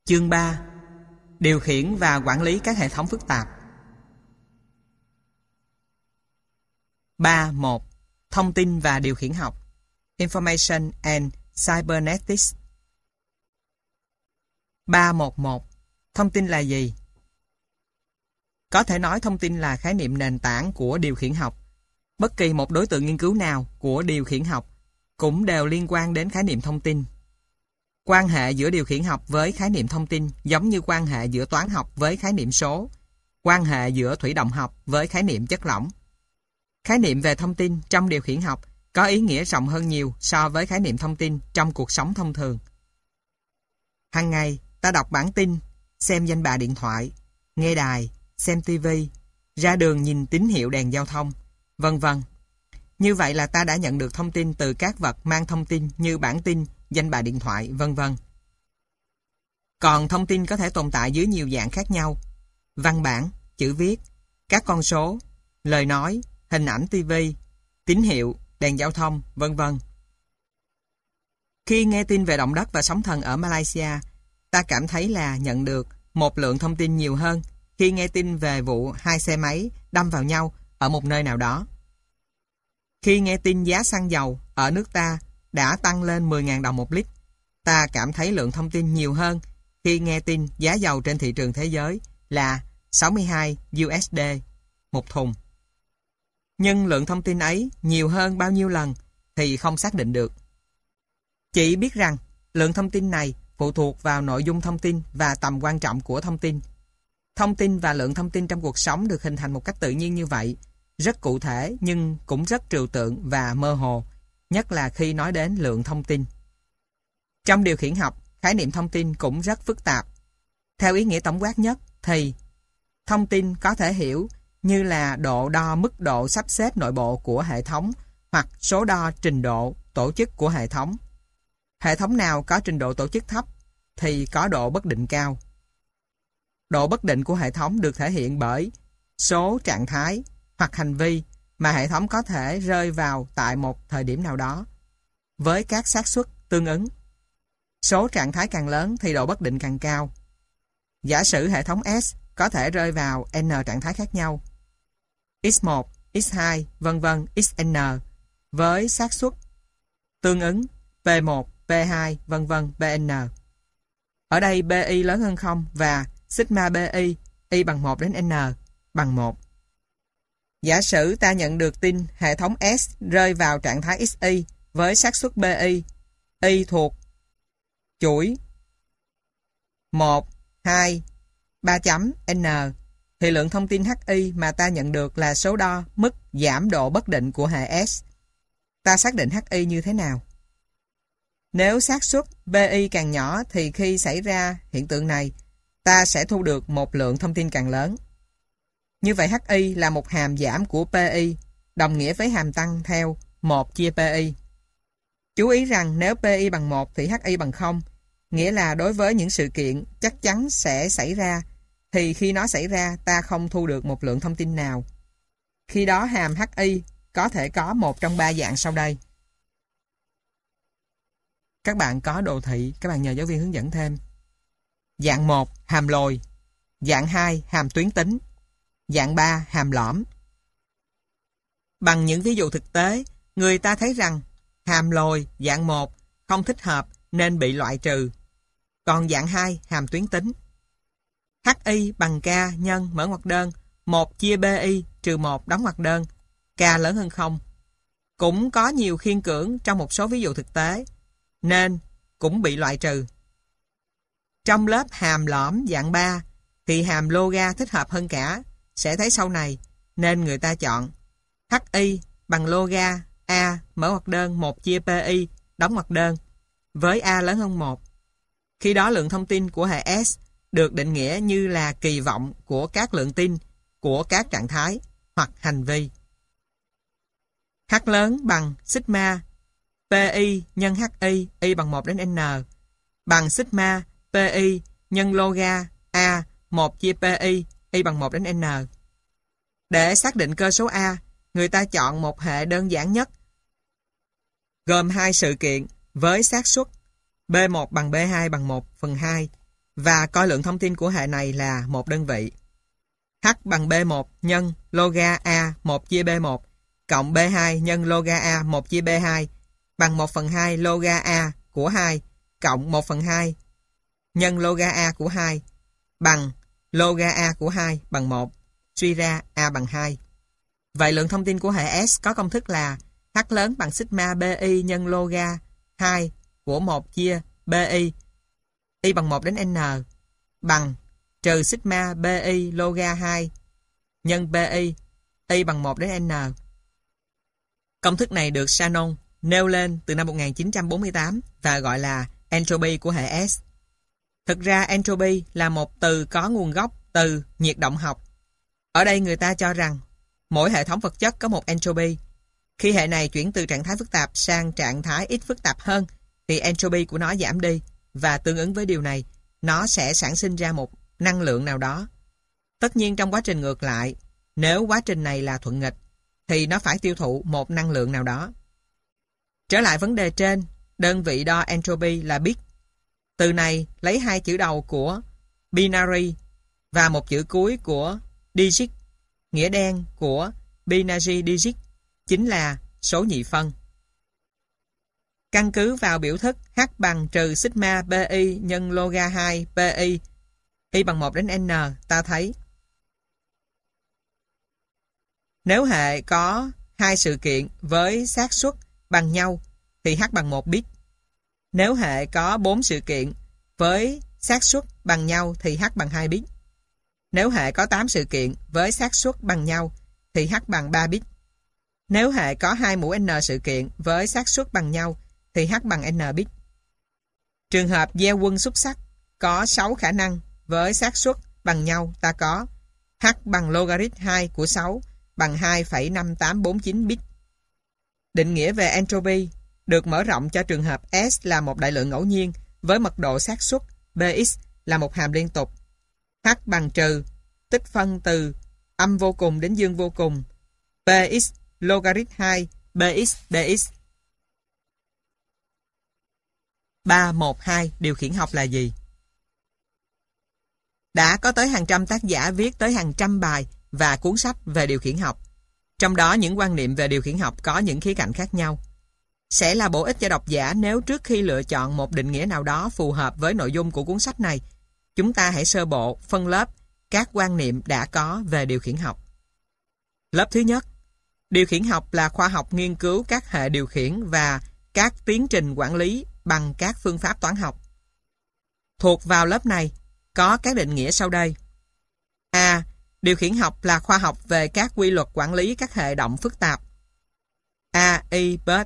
Chương 3. Điều khiển và quản lý các hệ thống phức tạp. 3.1. Thông tin và điều khiển học. Information and Cybernetics. 3.1.1. Thông tin là gì? Có thể nói thông tin là khái niệm nền tảng của điều khiển học. Bất kỳ một đối tượng nghiên cứu nào của điều khiển học cũng đều liên quan đến khái niệm thông tin. Quan hệ giữa điều khiển học với khái niệm thông tin giống như quan hệ giữa toán học với khái niệm số, quan hệ giữa thủy động học với khái niệm chất lỏng. Khái niệm về thông tin trong điều khiển học có ý nghĩa rộng hơn nhiều so với khái niệm thông tin trong cuộc sống thông thường. Hàng ngày, ta đọc bản tin, xem danh bạ điện thoại, nghe đài, xem TV, ra đường nhìn tín hiệu đèn giao thông, vân vân. Như vậy là ta đã nhận được thông tin từ các vật mang thông tin như bản tin, danh bạ điện thoại, vân vân. Còn thông tin có thể tồn tại dưới nhiều dạng khác nhau: văn bản, chữ viết, các con số, lời nói, hình ảnh TV, tín hiệu, đèn giao thông, vân vân. Khi nghe tin về động đất và sóng thần ở Malaysia, ta cảm thấy là nhận được một lượng thông tin nhiều hơn khi nghe tin về vụ 2 xe máy đâm vào nhau ở một nơi nào đó. Khi nghe tin giá xăng dầu ở nước ta đã tăng lên 10.000 đồng một lít, ta cảm thấy lượng thông tin nhiều hơn khi nghe tin giá dầu trên thị trường thế giới là 62 USD một thùng. Nhưng lượng thông tin ấy nhiều hơn bao nhiêu lần thì không xác định được. Chỉ biết rằng lượng thông tin này phụ thuộc vào nội dung thông tin và tầm quan trọng của thông tin. Thông tin và lượng thông tin trong cuộc sống được hình thành một cách tự nhiên như vậy, rất cụ thể nhưng cũng rất trừu tượng và mơ hồ, nhất là khi nói đến lượng thông tin. Trong điều khiển học, khái niệm thông tin cũng rất phức tạp. Theo ý nghĩa tổng quát nhất thì thông tin có thể hiểu như là độ đo mức độ sắp xếp nội bộ của hệ thống hoặc số đo trình độ tổ chức của hệ thống. Hệ thống nào có trình độ tổ chức thấp thì có độ bất định cao. Độ bất định của hệ thống được thể hiện bởi số trạng thái hoặc hành vi mà hệ thống có thể rơi vào tại một thời điểm nào đó, với các xác suất tương ứng. Số trạng thái càng lớn thì độ bất định càng cao. Giả sử hệ thống S có thể rơi vào N trạng thái khác nhau, X1, X2, vân vân, Xn, với xác suất tương ứng P1, P2, vân vân, Pn. Ở đây Pi lớn hơn 0 và sigma Pi, y bằng 1 đến N bằng 1. Giả sử ta nhận được tin hệ thống S rơi vào trạng thái Xy với xác suất Pi, y thuộc chuỗi 1, 2, 3 chấm N, thì lượng thông tin Hi mà ta nhận được là số đo mức giảm độ bất định của hệ S. Ta xác định Hi như thế nào? Nếu xác suất Pi càng nhỏ thì khi xảy ra hiện tượng này, ta sẽ thu được một lượng thông tin càng lớn. Như vậy Hi là một hàm giảm của Pi, đồng nghĩa với hàm tăng theo 1 chia Pi. Chú ý rằng nếu Pi bằng 1 thì Hi bằng 0, nghĩa là đối với những sự kiện chắc chắn sẽ xảy ra, thì khi nó xảy ra ta không thu được một lượng thông tin nào. Khi đó hàm Hi có thể có một trong 3 dạng sau đây. Các bạn có đồ thị, các bạn nhờ giáo viên hướng dẫn thêm. Dạng 1, hàm lồi. Dạng 2, hàm tuyến tính. Dạng 3, hàm lõm. Bằng những ví dụ thực tế, người ta thấy rằng hàm lồi dạng 1 không thích hợp nên bị loại trừ. Còn dạng 2, hàm tuyến tính. Hi bằng K nhân mở ngoặc đơn 1 chia Pi trừ 1 đóng ngoặc đơn, K lớn hơn 0. Cũng có nhiều khiên cưỡng trong một số ví dụ thực tế, nên cũng bị loại trừ. Trong lớp hàm lõm dạng 3 thì hàm loga thích hợp hơn cả, sẽ thấy sau này, nên người ta chọn Hi bằng loga A mở ngoặc đơn 1 chia Pi đóng ngoặc đơn với A lớn hơn 1. Khi đó lượng thông tin của hệ S được định nghĩa như là kỳ vọng của các lượng tin của các trạng thái hoặc hành vi. H lớn bằng sigma Pi nhân Hi, y bằng 1 đến N, bằng sigma Pi nhân loga A 1 chia Pi, y bằng 1 đến N. Để xác định cơ số A, người ta chọn một hệ đơn giản nhất, gồm 2 sự kiện với xác suất B1 bằng B2 bằng 1/2. và coi lượng thông tin của hệ này là một đơn vị. H bằng B1 nhân loga A 1 chia B1 cộng B2 nhân loga A 1 chia B2 bằng 1/2 loga A của 2 cộng 1/2 nhân loga A của 2 bằng loga A của 2 bằng 1. Suy ra A bằng 2. Vậy lượng thông tin của hệ S có công thức là H lớn bằng sigma BI nhân loga 2 của 1 chia BI, y bằng 1 đến N, bằng trừ sigma BI loga 2 nhân BI, y bằng 1 đến N. Công thức này được Shannon nêu lên từ năm 1948 và gọi là entropy của hệ S. Thực ra entropy là một từ có nguồn gốc từ nhiệt động học. Ở đây người ta cho rằng mỗi hệ thống vật chất có một entropy. Khi hệ này chuyển từ trạng thái phức tạp sang trạng thái ít phức tạp hơn, thì entropy của nó giảm đi, và tương ứng với điều này, nó sẽ sản sinh ra một năng lượng nào đó. Tất nhiên trong quá trình ngược lại, nếu quá trình này là thuận nghịch, thì nó phải tiêu thụ một năng lượng nào đó. Trở lại vấn đề trên, đơn vị đo entropy là bit. Từ này lấy hai chữ đầu của binary và một chữ cuối của digit, nghĩa đen của binary digit chính là số nhị phân. Căn cứ vào biểu thức H bằng trừ sigma BI nhân loga 2 BI, y bằng 1 đến N, ta thấy nếu hệ có hai sự kiện với xác suất bằng nhau thì H bằng 1 bit. Nếu hệ có 4 sự kiện với xác suất bằng nhau thì H bằng 2 bit. Nếu hệ có 8 sự kiện với xác suất bằng nhau thì H bằng 3 bit. Nếu hệ có 2 mũ N sự kiện với xác suất bằng nhau thì H bằng N bit. Trường hợp gieo quân xúc xắc có 6 khả năng với xác suất bằng nhau, ta có H bằng logarit 2 của 6 bằng 2,5849 bit. Định nghĩa về entropy được mở rộng cho trường hợp S là một đại lượng ngẫu nhiên với mật độ xác suất Bx là một hàm liên tục. H bằng trừ tích phân từ âm vô cùng đến dương vô cùng Bx logarit 2 Bx dx. 312 điều khiển học là gì? Đã có tới hàng trăm tác giả viết tới hàng trăm bài và cuốn sách về điều khiển học. Trong đó những quan niệm về điều khiển học có những khía cạnh khác nhau. Sẽ là bổ ích cho độc giả nếu trước khi lựa chọn một định nghĩa nào đó phù hợp với nội dung của cuốn sách này, chúng ta hãy sơ bộ phân lớp các quan niệm đã có về điều khiển học. Lớp thứ nhất, điều khiển học là khoa học nghiên cứu các hệ điều khiển và các tiến trình quản lý bằng các phương pháp toán học. Thuộc vào lớp này có các định nghĩa sau đây. A. Điều khiển học là khoa học về các quy luật quản lý các hệ động phức tạp. A. I. Bird.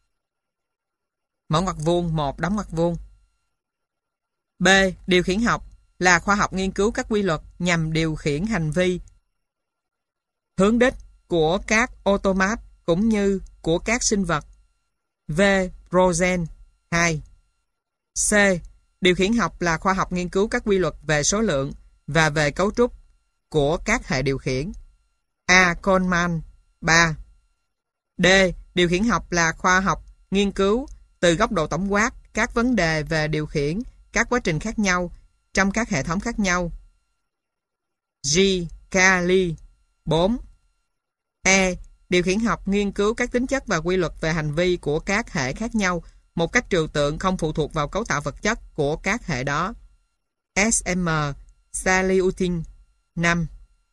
Mở ngoặc vuông, 1 đóng ngoặc vuông. B. Điều khiển học là khoa học nghiên cứu các quy luật nhằm điều khiển hành vi hướng đích của các automat cũng như của các sinh vật. V. Rosen. 2. C. Điều khiển học là khoa học nghiên cứu các quy luật về số lượng và về cấu trúc của các hệ điều khiển. A. Coleman. 3. D. Điều khiển học là khoa học nghiên cứu từ góc độ tổng quát các vấn đề về điều khiển các quá trình khác nhau trong các hệ thống khác nhau. G. Cayley. 4. E. Điều khiển học nghiên cứu các tính chất và quy luật về hành vi của các hệ khác nhau một cách trừu tượng không phụ thuộc vào cấu tạo vật chất của các hệ đó. S.M. Saliutin. 5.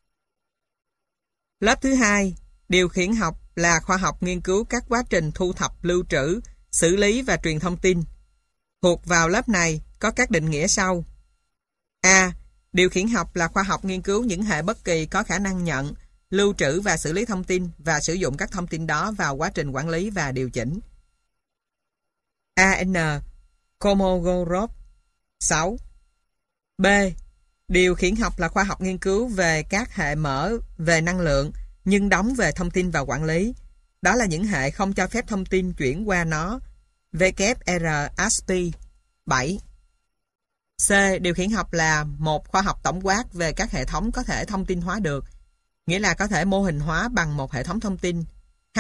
Lớp thứ hai, điều khiển học là khoa học nghiên cứu các quá trình thu thập, lưu trữ, xử lý và truyền thông tin. Thuộc vào lớp này có các định nghĩa sau. A. Điều khiển học là khoa học nghiên cứu những hệ bất kỳ có khả năng nhận, lưu trữ và xử lý thông tin và sử dụng các thông tin đó vào quá trình quản lý và điều chỉnh. A.N. Komogorov. 6. B. Điều khiển học là khoa học nghiên cứu về các hệ mở về năng lượng nhưng đóng về thông tin và quản lý. Đó là những hệ không cho phép thông tin chuyển qua nó. WR-ASP. 7. C. Điều khiển học là một khoa học tổng quát về các hệ thống có thể thông tin hóa được, nghĩa là có thể mô hình hóa bằng một hệ thống thông tin. H.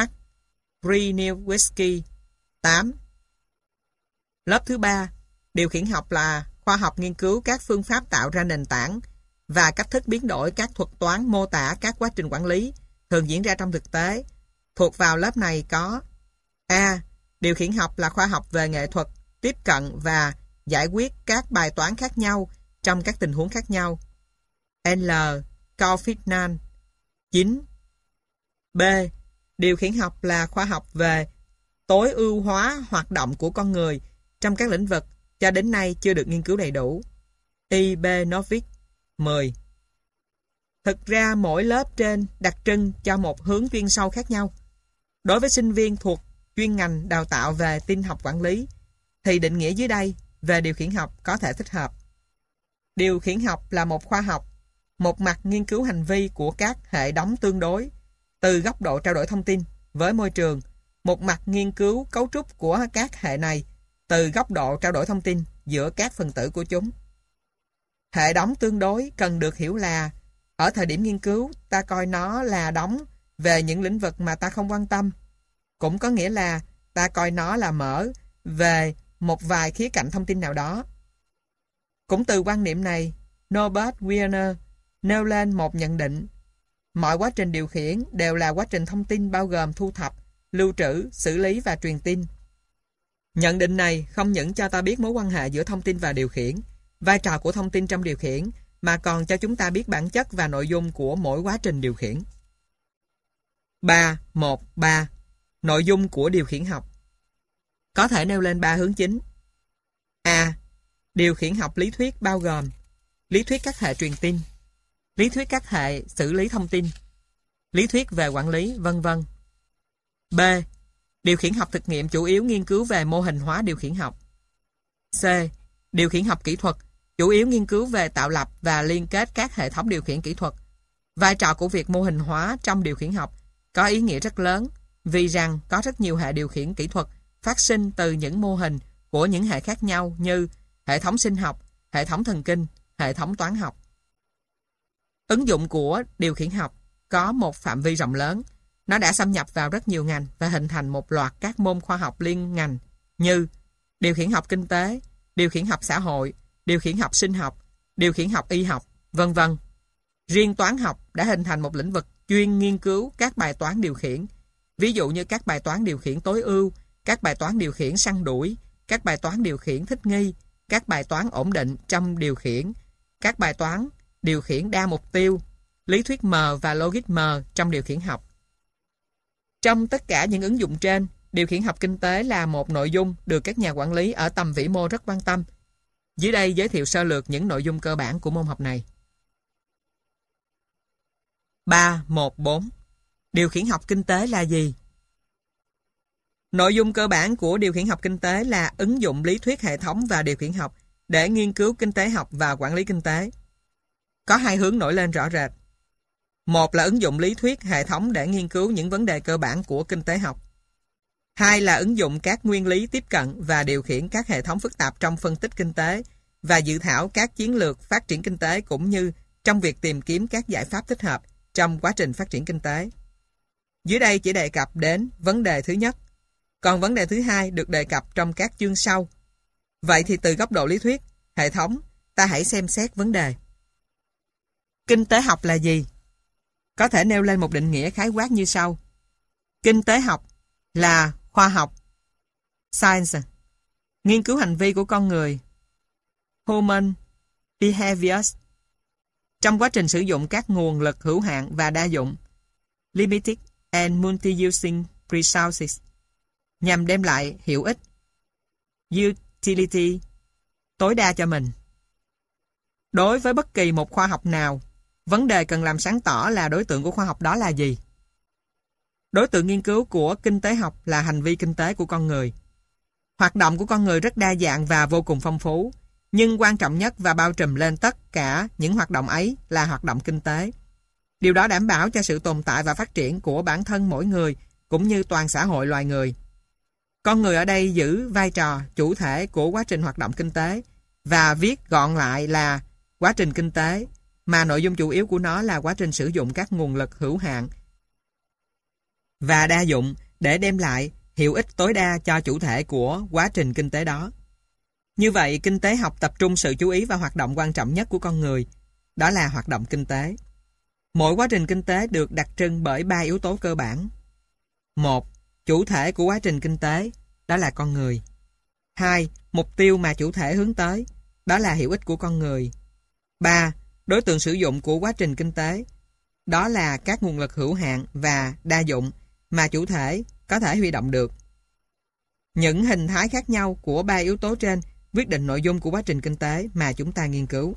Brzezinski. 8. Lớp thứ ba, điều khiển học là khoa học nghiên cứu các phương pháp tạo ra nền tảng và cách thức biến đổi các thuật toán mô tả các quá trình quản lý thường diễn ra trong thực tế. Thuộc vào lớp này có: A. Điều khiển học là khoa học về nghệ thuật, tiếp cận và giải quyết các bài toán khác nhau trong các tình huống khác nhau. L. Kaufman 9. B. Điều khiển học là khoa học về tối ưu hóa hoạt động của con người trong các lĩnh vực cho đến nay chưa được nghiên cứu đầy đủ. I. B. Novick 10. Thực ra mỗi lớp trên đặc trưng cho một hướng chuyên sâu khác nhau. Đối với sinh viên thuộc chuyên ngành đào tạo về tin học quản lý, thì định nghĩa dưới đây về điều khiển học có thể thích hợp. Điều khiển học là một khoa học, một mặt nghiên cứu hành vi của các hệ đóng tương đối từ góc độ trao đổi thông tin với môi trường, một mặt nghiên cứu cấu trúc của các hệ này từ góc độ trao đổi thông tin giữa các phần tử của chúng. Hệ đóng tương đối cần được hiểu là ở thời điểm nghiên cứu ta coi nó là đóng về những lĩnh vực mà ta không quan tâm. Cũng có nghĩa là ta coi nó là mở về một vài khía cạnh thông tin nào đó. Cũng từ quan niệm này, Norbert Wiener nêu lên một nhận định: mọi quá trình điều khiển đều là quá trình thông tin bao gồm thu thập, lưu trữ, xử lý và truyền tin. Nhận định này không những cho ta biết mối quan hệ giữa thông tin và điều khiển, vai trò của thông tin trong điều khiển, mà còn cho chúng ta biết bản chất và nội dung của mỗi quá trình điều khiển. 3.1.3 Nội dung của điều khiển học có thể nêu lên 3 hướng chính. A. Điều khiển học lý thuyết bao gồm lý thuyết các hệ truyền tin, lý thuyết các hệ xử lý thông tin, lý thuyết về quản lý, vân vân. B. Điều khiển học thực nghiệm chủ yếu nghiên cứu về mô hình hóa điều khiển học. C. Điều khiển học kỹ thuật chủ yếu nghiên cứu về tạo lập và liên kết các hệ thống điều khiển kỹ thuật. Vai trò của việc mô hình hóa trong điều khiển học có ý nghĩa rất lớn, vì rằng có rất nhiều hệ điều khiển kỹ thuật phát sinh từ những mô hình của những hệ khác nhau như hệ thống sinh học, hệ thống thần kinh, hệ thống toán học. Ứng dụng của điều khiển học có một phạm vi rộng lớn. Nó đã xâm nhập vào rất nhiều ngành và hình thành một loạt các môn khoa học liên ngành như điều khiển học kinh tế, điều khiển học xã hội, điều khiển học sinh học, điều khiển học y học, vân vân. Riêng toán học đã hình thành một lĩnh vực chuyên nghiên cứu các bài toán điều khiển, ví dụ như các bài toán điều khiển tối ưu, các bài toán điều khiển săn đuổi, các bài toán điều khiển thích nghi, các bài toán ổn định trong điều khiển, các bài toán điều khiển đa mục tiêu, lý thuyết M và logic M trong điều khiển học. Trong tất cả những ứng dụng trên, điều khiển học kinh tế là một nội dung được các nhà quản lý ở tầm vĩ mô rất quan tâm. Dưới đây giới thiệu sơ lược những nội dung cơ bản của môn học này. 3.1.4 Điều khiển học kinh tế là gì? Nội dung cơ bản của điều khiển học kinh tế là ứng dụng lý thuyết hệ thống và điều khiển học để nghiên cứu kinh tế học và quản lý kinh tế. Có hai hướng nổi lên rõ rệt. Một là ứng dụng lý thuyết hệ thống để nghiên cứu những vấn đề cơ bản của kinh tế học. Hai là ứng dụng các nguyên lý tiếp cận và điều khiển các hệ thống phức tạp trong phân tích kinh tế và dự thảo các chiến lược phát triển kinh tế cũng như trong việc tìm kiếm các giải pháp thích hợp trong quá trình phát triển kinh tế. Dưới đây chỉ đề cập đến vấn đề thứ nhất, còn vấn đề thứ hai được đề cập trong các chương sau. Vậy thì từ góc độ lý thuyết, hệ thống, ta hãy xem xét vấn đề. Kinh tế học là gì? Có thể nêu lên một định nghĩa khái quát như sau. Kinh tế học là khoa học, science, nghiên cứu hành vi của con người, human behaviors, trong quá trình sử dụng các nguồn lực hữu hạn và đa dụng, limited and multi-using resources, nhằm đem lại hiệu ích, utility, tối đa cho mình. Đối với bất kỳ một khoa học nào, vấn đề cần làm sáng tỏ là đối tượng của khoa học đó là gì. Đối tượng nghiên cứu của kinh tế học là hành vi kinh tế của con người. Hoạt động của con người rất đa dạng và vô cùng phong phú, nhưng quan trọng nhất và bao trùm lên tất cả những hoạt động ấy là hoạt động kinh tế. Điều đó đảm bảo cho sự tồn tại và phát triển của bản thân mỗi người cũng như toàn xã hội loài người. Con người ở đây giữ vai trò chủ thể của quá trình hoạt động kinh tế và viết gọn lại là quá trình kinh tế, mà nội dung chủ yếu của nó là quá trình sử dụng các nguồn lực hữu hạn và đa dụng để đem lại hiệu ích tối đa cho chủ thể của quá trình kinh tế đó. Như vậy, kinh tế học tập trung sự chú ý vào hoạt động quan trọng nhất của con người, đó là hoạt động kinh tế. Mỗi quá trình kinh tế được đặc trưng bởi 3 yếu tố cơ bản. 1. Chủ thể của quá trình kinh tế, đó là con người. 2. Mục tiêu mà chủ thể hướng tới, đó là hiệu ích của con người. 3. Đối tượng sử dụng của quá trình kinh tế, đó là các nguồn lực hữu hạn và đa dụng mà chủ thể có thể huy động được. Những hình thái khác nhau của 3 yếu tố trên quyết định nội dung của quá trình kinh tế mà chúng ta nghiên cứu.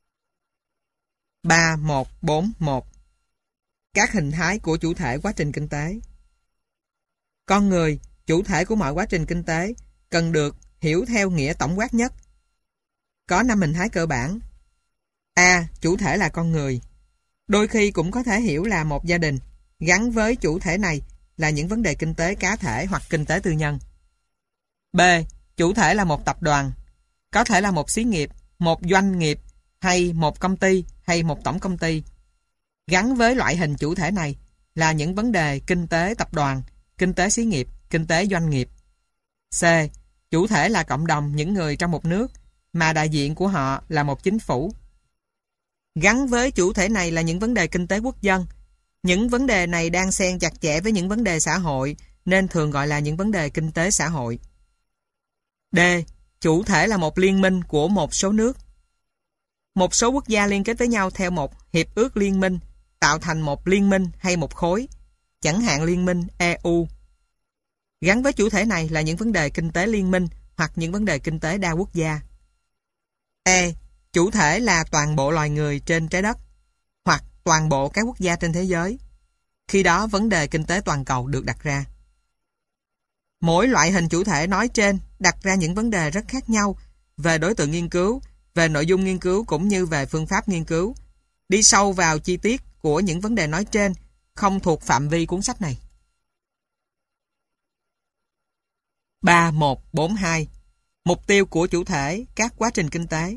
3.1.4.1 Các hình thái của chủ thể quá trình kinh tế. Con người, chủ thể của mọi quá trình kinh tế, cần được hiểu theo nghĩa tổng quát nhất. Có 5 hình thái cơ bản. A. Chủ thể là con người. Đôi khi cũng có thể hiểu là một gia đình, gắn với chủ thể này là những vấn đề kinh tế cá thể hoặc kinh tế tư nhân. B. Chủ thể là một tập đoàn, có thể là một xí nghiệp, một doanh nghiệp, hay một công ty, hay một tổng công ty. Gắn với loại hình chủ thể này là những vấn đề kinh tế tập đoàn, kinh tế xí nghiệp, kinh tế doanh nghiệp. C. Chủ thể là cộng đồng những người trong một nước, mà đại diện của họ là một chính phủ. Gắn với chủ thể này là những vấn đề kinh tế quốc dân. Những vấn đề này đang xen chặt chẽ với những vấn đề xã hội, nên thường gọi là những vấn đề kinh tế xã hội. D. Chủ thể là một liên minh của một số nước. Một số quốc gia liên kết với nhau theo một hiệp ước liên minh, tạo thành một liên minh hay một khối, chẳng hạn liên minh EU. Gắn với chủ thể này là những vấn đề kinh tế liên minh hoặc những vấn đề kinh tế đa quốc gia. E. Chủ thể là toàn bộ loài người trên trái đất hoặc toàn bộ các quốc gia trên thế giới. Khi đó vấn đề kinh tế toàn cầu được đặt ra. Mỗi loại hình chủ thể nói trên đặt ra những vấn đề rất khác nhau về đối tượng nghiên cứu, về nội dung nghiên cứu cũng như về phương pháp nghiên cứu. Đi sâu vào chi tiết của những vấn đề nói trên không thuộc phạm vi cuốn sách này. 3.1.4.2 Mục tiêu của chủ thể, các quá trình kinh tế.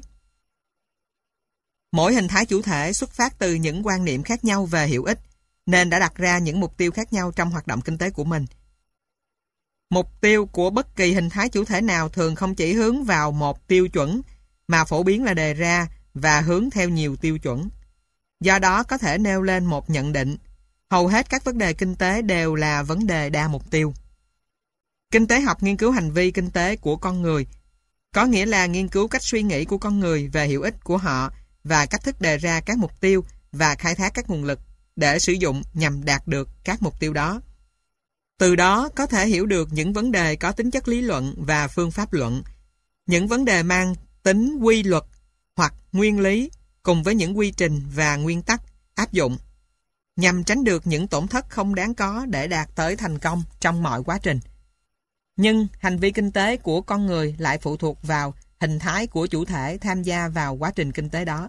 Mỗi hình thái chủ thể xuất phát từ những quan niệm khác nhau về hiệu ích, nên đã đặt ra những mục tiêu khác nhau trong hoạt động kinh tế của mình. Mục tiêu của bất kỳ hình thái chủ thể nào thường không chỉ hướng vào một tiêu chuẩn, mà phổ biến là đề ra và hướng theo nhiều tiêu chuẩn. Do đó có thể nêu lên một nhận định, hầu hết các vấn đề kinh tế đều là vấn đề đa mục tiêu. Kinh tế học nghiên cứu hành vi kinh tế của con người, có nghĩa là nghiên cứu cách suy nghĩ của con người về hiệu ích của họ và cách thức đề ra các mục tiêu và khai thác các nguồn lực để sử dụng nhằm đạt được các mục tiêu đó. Từ đó có thể hiểu được những vấn đề có tính chất lý luận và phương pháp luận, những vấn đề mang tính quy luật hoặc nguyên lý cùng với những quy trình và nguyên tắc áp dụng, nhằm tránh được những tổn thất không đáng có để đạt tới thành công trong mọi quá trình. Nhưng hành vi kinh tế của con người lại phụ thuộc vào hình thái của chủ thể tham gia vào quá trình kinh tế đó.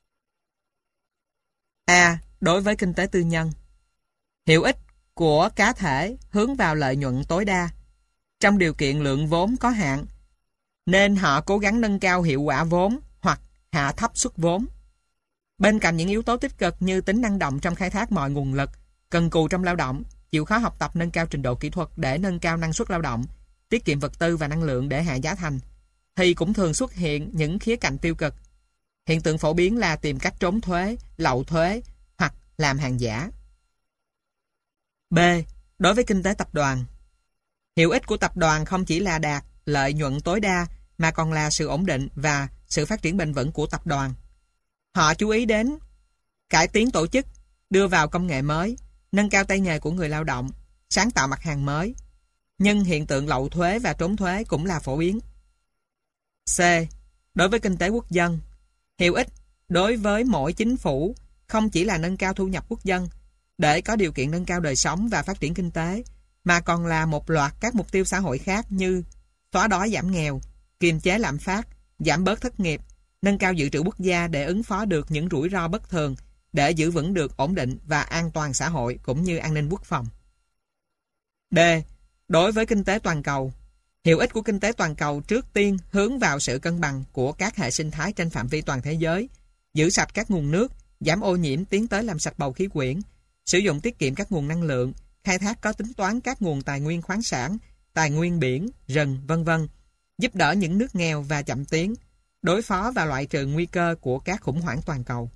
A. Đối với kinh tế tư nhân, hiệu ích của cá thể hướng vào lợi nhuận tối đa. Trong điều kiện lượng vốn có hạn, nên họ cố gắng nâng cao hiệu quả vốn hoặc hạ thấp suất vốn. Bên cạnh những yếu tố tích cực như tính năng động trong khai thác mọi nguồn lực, cần cù trong lao động, chịu khó học tập nâng cao trình độ kỹ thuật để nâng cao năng suất lao động, tiết kiệm vật tư và năng lượng để hạ giá thành, thì cũng thường xuất hiện những khía cạnh tiêu cực. Hiện tượng phổ biến là tìm cách trốn thuế, lậu thuế hoặc làm hàng giả. B. Đối với kinh tế tập đoàn, hiệu ích của tập đoàn không chỉ là đạt lợi nhuận tối đa mà còn là sự ổn định và sự phát triển bền vững của tập đoàn. Họ chú ý đến cải tiến tổ chức, đưa vào công nghệ mới, nâng cao tay nghề của người lao động, sáng tạo mặt hàng mới. Nhưng hiện tượng lậu thuế và trốn thuế cũng là phổ biến. C. Đối với kinh tế quốc dân, hiệu ích đối với mỗi chính phủ không chỉ là nâng cao thu nhập quốc dân để có điều kiện nâng cao đời sống và phát triển kinh tế, mà còn là một loạt các mục tiêu xã hội khác như xóa đói giảm nghèo, kiềm chế lạm phát, giảm bớt thất nghiệp, nâng cao dự trữ quốc gia để ứng phó được những rủi ro bất thường, để giữ vững được ổn định và an toàn xã hội cũng như an ninh quốc phòng. D. Đối với kinh tế toàn cầu, hiệu ích của kinh tế toàn cầu trước tiên hướng vào sự cân bằng của các hệ sinh thái trên phạm vi toàn thế giới, giữ sạch các nguồn nước, giảm ô nhiễm tiến tới làm sạch bầu khí quyển, sử dụng tiết kiệm các nguồn năng lượng, khai thác có tính toán các nguồn tài nguyên khoáng sản, tài nguyên biển, rừng, v.v. giúp đỡ những nước nghèo và chậm tiến, đối phó và loại trừ nguy cơ của các khủng hoảng toàn cầu.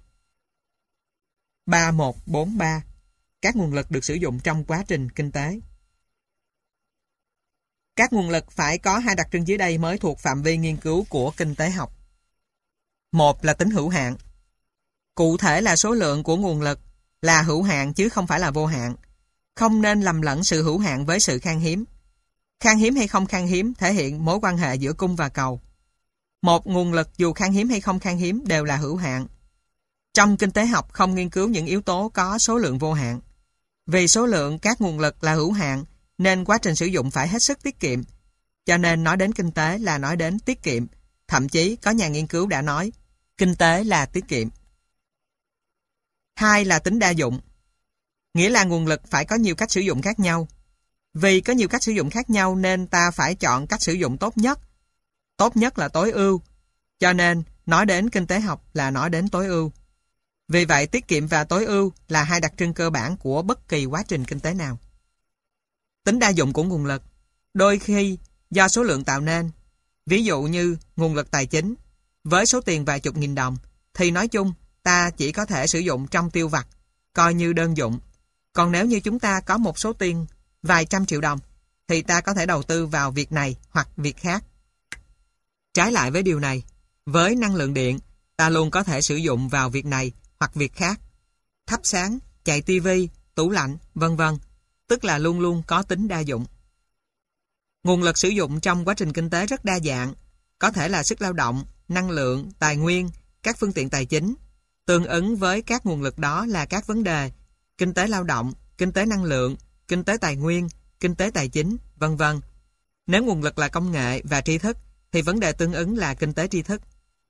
3143. Các nguồn lực được sử dụng trong quá trình kinh tế. Các nguồn lực phải có hai đặc trưng dưới đây mới thuộc phạm vi nghiên cứu của kinh tế học. Một là tính hữu hạn. Cụ thể là số lượng của nguồn lực là hữu hạn chứ không phải là vô hạn. Không nên lầm lẫn sự hữu hạn với sự khan hiếm. Khan hiếm hay không khan hiếm thể hiện mối quan hệ giữa cung và cầu. Một nguồn lực dù khan hiếm hay không khan hiếm đều là hữu hạn. Trong kinh tế học không nghiên cứu những yếu tố có số lượng vô hạn. Vì số lượng các nguồn lực là hữu hạn nên quá trình sử dụng phải hết sức tiết kiệm. Cho nên nói đến kinh tế là nói đến tiết kiệm. Thậm chí có nhà nghiên cứu đã nói kinh tế là tiết kiệm. Hai là tính đa dụng. Nghĩa là nguồn lực phải có nhiều cách sử dụng khác nhau. Vì có nhiều cách sử dụng khác nhau nên ta phải chọn cách sử dụng tốt nhất. Tốt nhất là tối ưu. Cho nên nói đến kinh tế học là nói đến tối ưu. Vì vậy tiết kiệm và tối ưu là hai đặc trưng cơ bản của bất kỳ quá trình kinh tế nào. Tính đa dụng của nguồn lực đôi khi do số lượng tạo nên. Ví dụ như nguồn lực tài chính với số tiền vài chục nghìn đồng thì nói chung ta chỉ có thể sử dụng trong tiêu vặt, coi như đơn dụng. Còn nếu như chúng ta có một số tiền vài trăm triệu đồng thì ta có thể đầu tư vào việc này hoặc việc khác. Trái lại với điều này, với năng lượng điện ta luôn có thể sử dụng vào việc này hoặc việc khác. Thắp sáng, chạy tivi, tủ lạnh, vân vân, tức là luôn luôn có tính đa dụng. Nguồn lực sử dụng trong quá trình kinh tế rất đa dạng, có thể là sức lao động, năng lượng, tài nguyên, các phương tiện tài chính. Tương ứng với các nguồn lực đó là các vấn đề kinh tế lao động, kinh tế năng lượng, kinh tế tài nguyên, kinh tế tài chính, vân vân. Nếu nguồn lực là công nghệ và tri thức thì vấn đề tương ứng là kinh tế tri thức.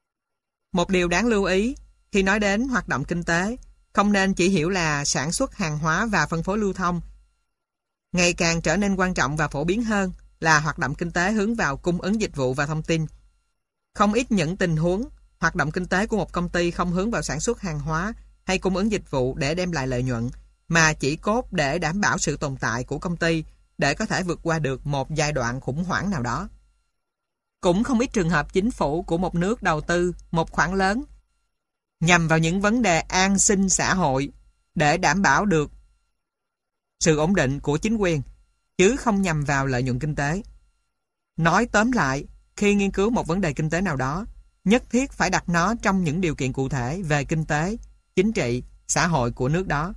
Một điều đáng lưu ý khi nói đến hoạt động kinh tế không nên chỉ hiểu là sản xuất hàng hóa và phân phối lưu thông. Ngày càng trở nên quan trọng và phổ biến hơn là hoạt động kinh tế hướng vào cung ứng dịch vụ và thông tin. Không ít những tình huống hoạt động kinh tế của một công ty không hướng vào sản xuất hàng hóa hay cung ứng dịch vụ để đem lại lợi nhuận, mà chỉ cốt để đảm bảo sự tồn tại của công ty để có thể vượt qua được một giai đoạn khủng hoảng nào đó. Cũng không ít trường hợp chính phủ của một nước đầu tư một khoản lớn nhằm vào những vấn đề an sinh xã hội để đảm bảo được sự ổn định của chính quyền, chứ không nhằm vào lợi nhuận kinh tế. Nói tóm lại, khi nghiên cứu một vấn đề kinh tế nào đó, nhất thiết phải đặt nó trong những điều kiện cụ thể về kinh tế, chính trị, xã hội của nước đó.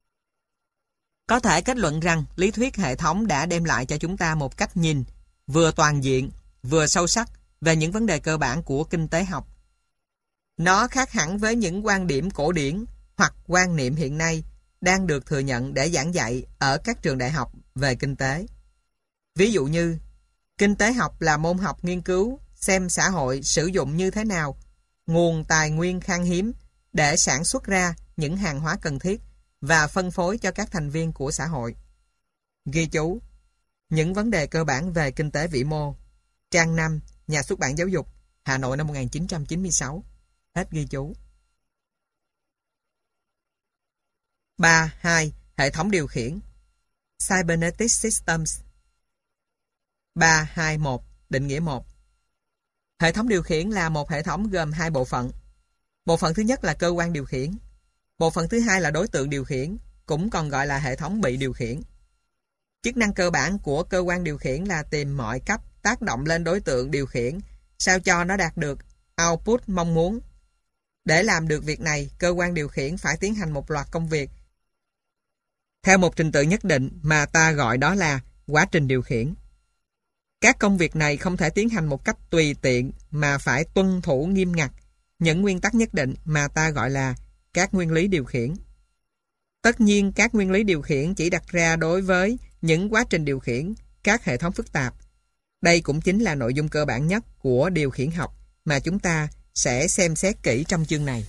Có thể kết luận rằng lý thuyết hệ thống đã đem lại cho chúng ta một cách nhìn vừa toàn diện, vừa sâu sắc về những vấn đề cơ bản của kinh tế học. Nó khác hẳn với những quan điểm cổ điển hoặc quan niệm hiện nay đang được thừa nhận để giảng dạy ở các trường đại học về kinh tế. Ví dụ như, kinh tế học là môn học nghiên cứu xem xã hội sử dụng như thế nào nguồn tài nguyên khan hiếm để sản xuất ra những hàng hóa cần thiết và phân phối cho các thành viên của xã hội. Ghi chú: những vấn đề cơ bản về kinh tế vĩ mô. Trang 5, Nhà xuất bản Giáo dục, Hà Nội năm 1996. Hết ghi chú. 3.2. Hệ thống điều khiển. Cybernetic Systems. 3.2.1. Định nghĩa 1. Hệ thống điều khiển là một hệ thống gồm hai bộ phận. Bộ phận thứ nhất là cơ quan điều khiển. Bộ phận thứ hai là đối tượng điều khiển, cũng còn gọi là hệ thống bị điều khiển. Chức năng cơ bản của cơ quan điều khiển là tìm mọi cách tác động lên đối tượng điều khiển sao cho nó đạt được output mong muốn. Để làm được việc này, cơ quan điều khiển phải tiến hành một loạt công việc theo một trình tự nhất định mà ta gọi đó là quá trình điều khiển. Các công việc này không thể tiến hành một cách tùy tiện mà phải tuân thủ nghiêm ngặt những nguyên tắc nhất định mà ta gọi là các nguyên lý điều khiển. Tất nhiên, các nguyên lý điều khiển chỉ đặt ra đối với những quá trình điều khiển các hệ thống phức tạp. Đây cũng chính là nội dung cơ bản nhất của điều khiển học mà chúng ta sẽ xem xét kỹ trong chương này.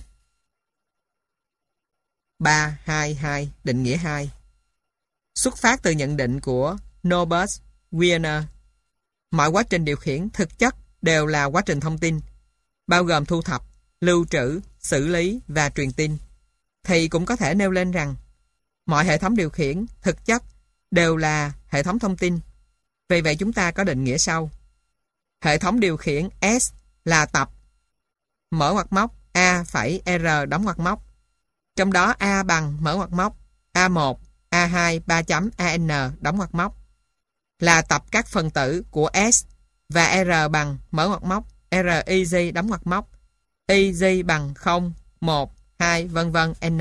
3.2.2. Định nghĩa 2. Xuất phát từ nhận định của Norbert Wiener, mọi quá trình điều khiển thực chất đều là quá trình thông tin, bao gồm thu thập, lưu trữ, xử lý và truyền tin, thì cũng có thể nêu lên rằng mọi hệ thống điều khiển thực chất đều là hệ thống thông tin. Vì vậy chúng ta có định nghĩa sau. Hệ thống điều khiển S là tập mở ngoặc móc A phẩy R đóng ngoặc móc. Trong đó A bằng mở ngoặc móc A1, A2, 3 chấm, AN đóng ngoặc móc là tập các phần tử của S và R bằng mở ngoặc móc RIG đóng ngoặc móc IG bằng 0, 1, 2 vân vân N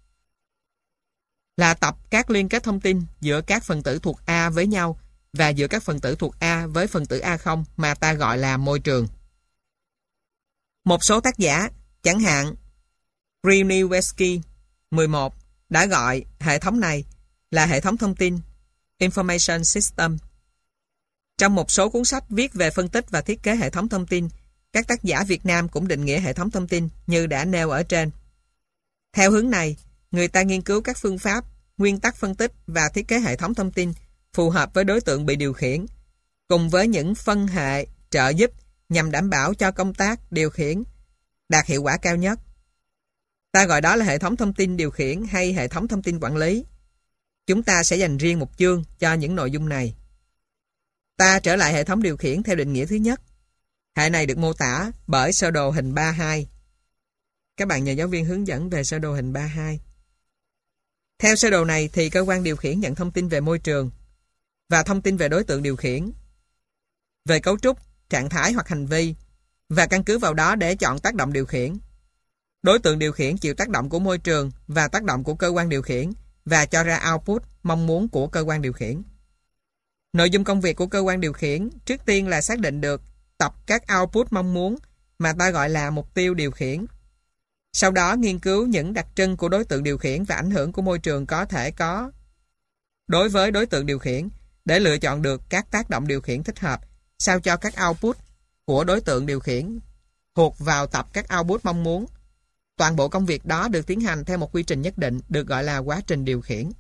là tập các liên kết thông tin giữa các phần tử thuộc A với nhau và giữa các phần tử thuộc A với phần tử A0 mà ta gọi là môi trường. Một số tác giả, chẳng hạn Griniewski 11 đã gọi hệ thống này là hệ thống thông tin Information System. Trong một số cuốn sách viết về phân tích và thiết kế hệ thống thông tin, các tác giả Việt Nam cũng định nghĩa hệ thống thông tin như đã nêu ở trên. Theo hướng này, người ta nghiên cứu các phương pháp, nguyên tắc phân tích và thiết kế hệ thống thông tin phù hợp với đối tượng bị điều khiển, cùng với những phân hệ trợ giúp nhằm đảm bảo cho công tác điều khiển đạt hiệu quả cao nhất. Ta gọi đó là hệ thống thông tin điều khiển hay hệ thống thông tin quản lý. Chúng ta sẽ dành riêng một chương cho những nội dung này. Ta trở lại hệ thống điều khiển theo định nghĩa thứ nhất. Hệ này được mô tả bởi sơ đồ hình 3.2. Các bạn nhờ giáo viên hướng dẫn về sơ đồ hình 3.2. Theo sơ đồ này thì cơ quan điều khiển nhận thông tin về môi trường và thông tin về đối tượng điều khiển, về cấu trúc, trạng thái hoặc hành vi, và căn cứ vào đó để chọn tác động điều khiển. Đối tượng điều khiển chịu tác động của môi trường và tác động của cơ quan điều khiển và cho ra output mong muốn của cơ quan điều khiển. Nội dung công việc của cơ quan điều khiển trước tiên là xác định được tập các output mong muốn mà ta gọi là mục tiêu điều khiển. Sau đó nghiên cứu những đặc trưng của đối tượng điều khiển và ảnh hưởng của môi trường có thể có đối với đối tượng điều khiển để lựa chọn được các tác động điều khiển thích hợp sao cho các output của đối tượng điều khiển thuộc vào tập các output mong muốn. Toàn bộ công việc đó được tiến hành theo một quy trình nhất định được gọi là quá trình điều khiển.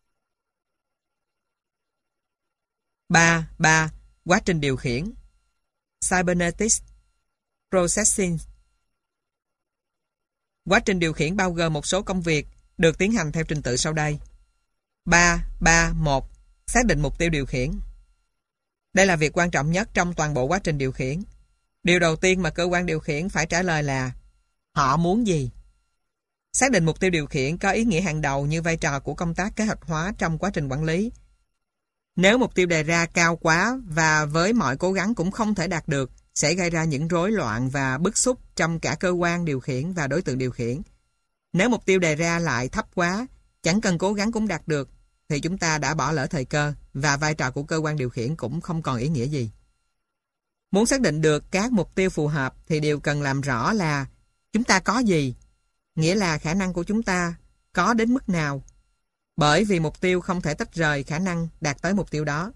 3. Quá trình điều khiển Cybernetics Processing. Quá trình điều khiển bao gồm một số công việc được tiến hành theo trình tự sau đây. 1. Xác định mục tiêu điều khiển. Đây là việc quan trọng nhất trong toàn bộ quá trình điều khiển. Điều đầu tiên mà cơ quan điều khiển phải trả lời là họ muốn gì? Xác định mục tiêu điều khiển có ý nghĩa hàng đầu như vai trò của công tác kế hoạch hóa trong quá trình quản lý. Nếu mục tiêu đề ra cao quá và với mọi cố gắng cũng không thể đạt được, sẽ gây ra những rối loạn và bức xúc trong cả cơ quan điều khiển và đối tượng điều khiển. Nếu mục tiêu đề ra lại thấp quá, chẳng cần cố gắng cũng đạt được, thì chúng ta đã bỏ lỡ thời cơ và vai trò của cơ quan điều khiển cũng không còn ý nghĩa gì. Muốn xác định được các mục tiêu phù hợp thì điều cần làm rõ là chúng ta có gì, nghĩa là khả năng của chúng ta có đến mức nào, bởi vì mục tiêu không thể tách rời khả năng đạt tới mục tiêu đó.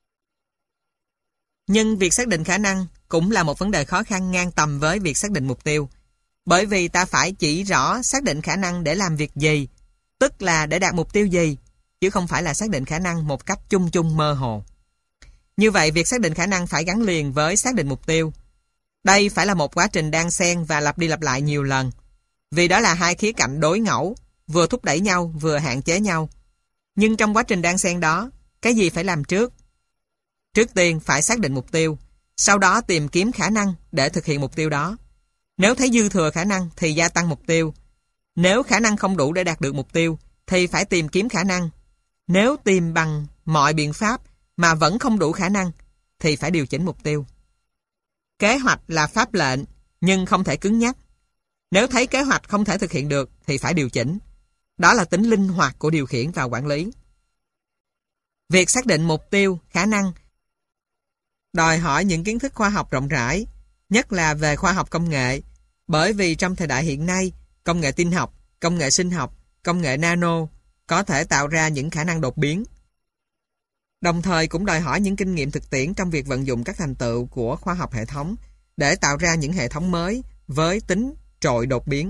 Nhưng việc xác định khả năng cũng là một vấn đề khó khăn ngang tầm với việc xác định mục tiêu, bởi vì ta phải chỉ rõ xác định khả năng để làm việc gì, tức là để đạt mục tiêu gì, chứ không phải là xác định khả năng một cách chung chung mơ hồ. Như vậy, việc xác định khả năng phải gắn liền với xác định mục tiêu. Đây phải là một quá trình đan xen và lặp đi lặp lại nhiều lần, vì đó là hai khía cạnh đối ngẫu, vừa thúc đẩy nhau, vừa hạn chế nhau. Nhưng trong quá trình đan xen đó, cái gì phải làm trước? Trước tiên phải xác định mục tiêu, sau đó tìm kiếm khả năng để thực hiện mục tiêu đó. Nếu thấy dư thừa khả năng thì gia tăng mục tiêu. Nếu khả năng không đủ để đạt được mục tiêu thì phải tìm kiếm khả năng. Nếu tìm bằng mọi biện pháp mà vẫn không đủ khả năng thì phải điều chỉnh mục tiêu. Kế hoạch là pháp lệnh nhưng không thể cứng nhắc. Nếu thấy kế hoạch không thể thực hiện được thì phải điều chỉnh. Đó là tính linh hoạt của điều khiển và quản lý. Việc xác định mục tiêu, khả năng đòi hỏi những kiến thức khoa học rộng rãi, nhất là về khoa học công nghệ, bởi vì trong thời đại hiện nay, công nghệ tin học, công nghệ sinh học, công nghệ nano có thể tạo ra những khả năng đột biến. Đồng thời cũng đòi hỏi những kinh nghiệm thực tiễn trong việc vận dụng các thành tựu của khoa học hệ thống để tạo ra những hệ thống mới với tính trội đột biến.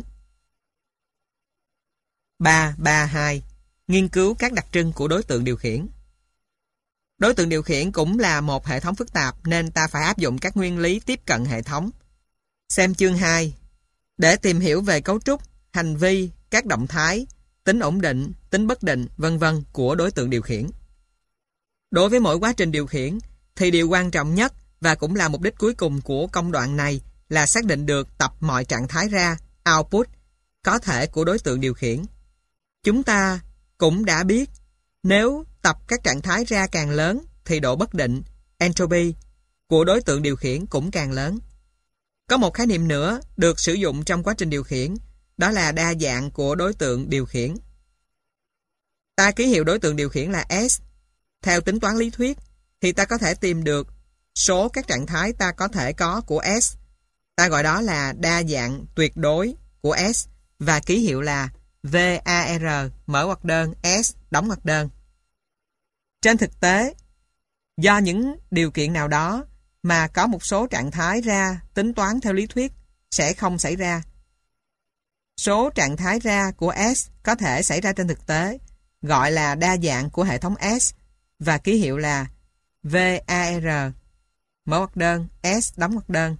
3.2. Nghiên cứu các đặc trưng của đối tượng điều khiển. Đối tượng điều khiển cũng là một hệ thống phức tạp nên ta phải áp dụng các nguyên lý tiếp cận hệ thống. Xem chương 2 để tìm hiểu về cấu trúc, hành vi, các động thái, tính ổn định, tính bất định, vân vân của đối tượng điều khiển. Đối với mỗi quá trình điều khiển thì điều quan trọng nhất và cũng là mục đích cuối cùng của công đoạn này là xác định được tập mọi trạng thái ra, output, có thể của đối tượng điều khiển. Chúng ta cũng đã biết nếu tập các trạng thái ra càng lớn thì độ bất định, entropy, của đối tượng điều khiển cũng càng lớn. Có một khái niệm nữa được sử dụng trong quá trình điều khiển, đó là đa dạng của đối tượng điều khiển. Ta ký hiệu đối tượng điều khiển là S. Theo tính toán lý thuyết, thì ta có thể tìm được số các trạng thái ta có thể có của S. Ta gọi đó là đa dạng tuyệt đối của S và ký hiệu là VAR, mở ngoặc đơn, S, đóng ngoặc đơn. Trên thực tế, do những điều kiện nào đó mà có một số trạng thái ra tính toán theo lý thuyết sẽ không xảy ra. Số trạng thái ra của S có thể xảy ra trên thực tế, gọi là đa dạng của hệ thống S và ký hiệu là VAR, mở ngoặc đơn, S, đóng ngoặc đơn.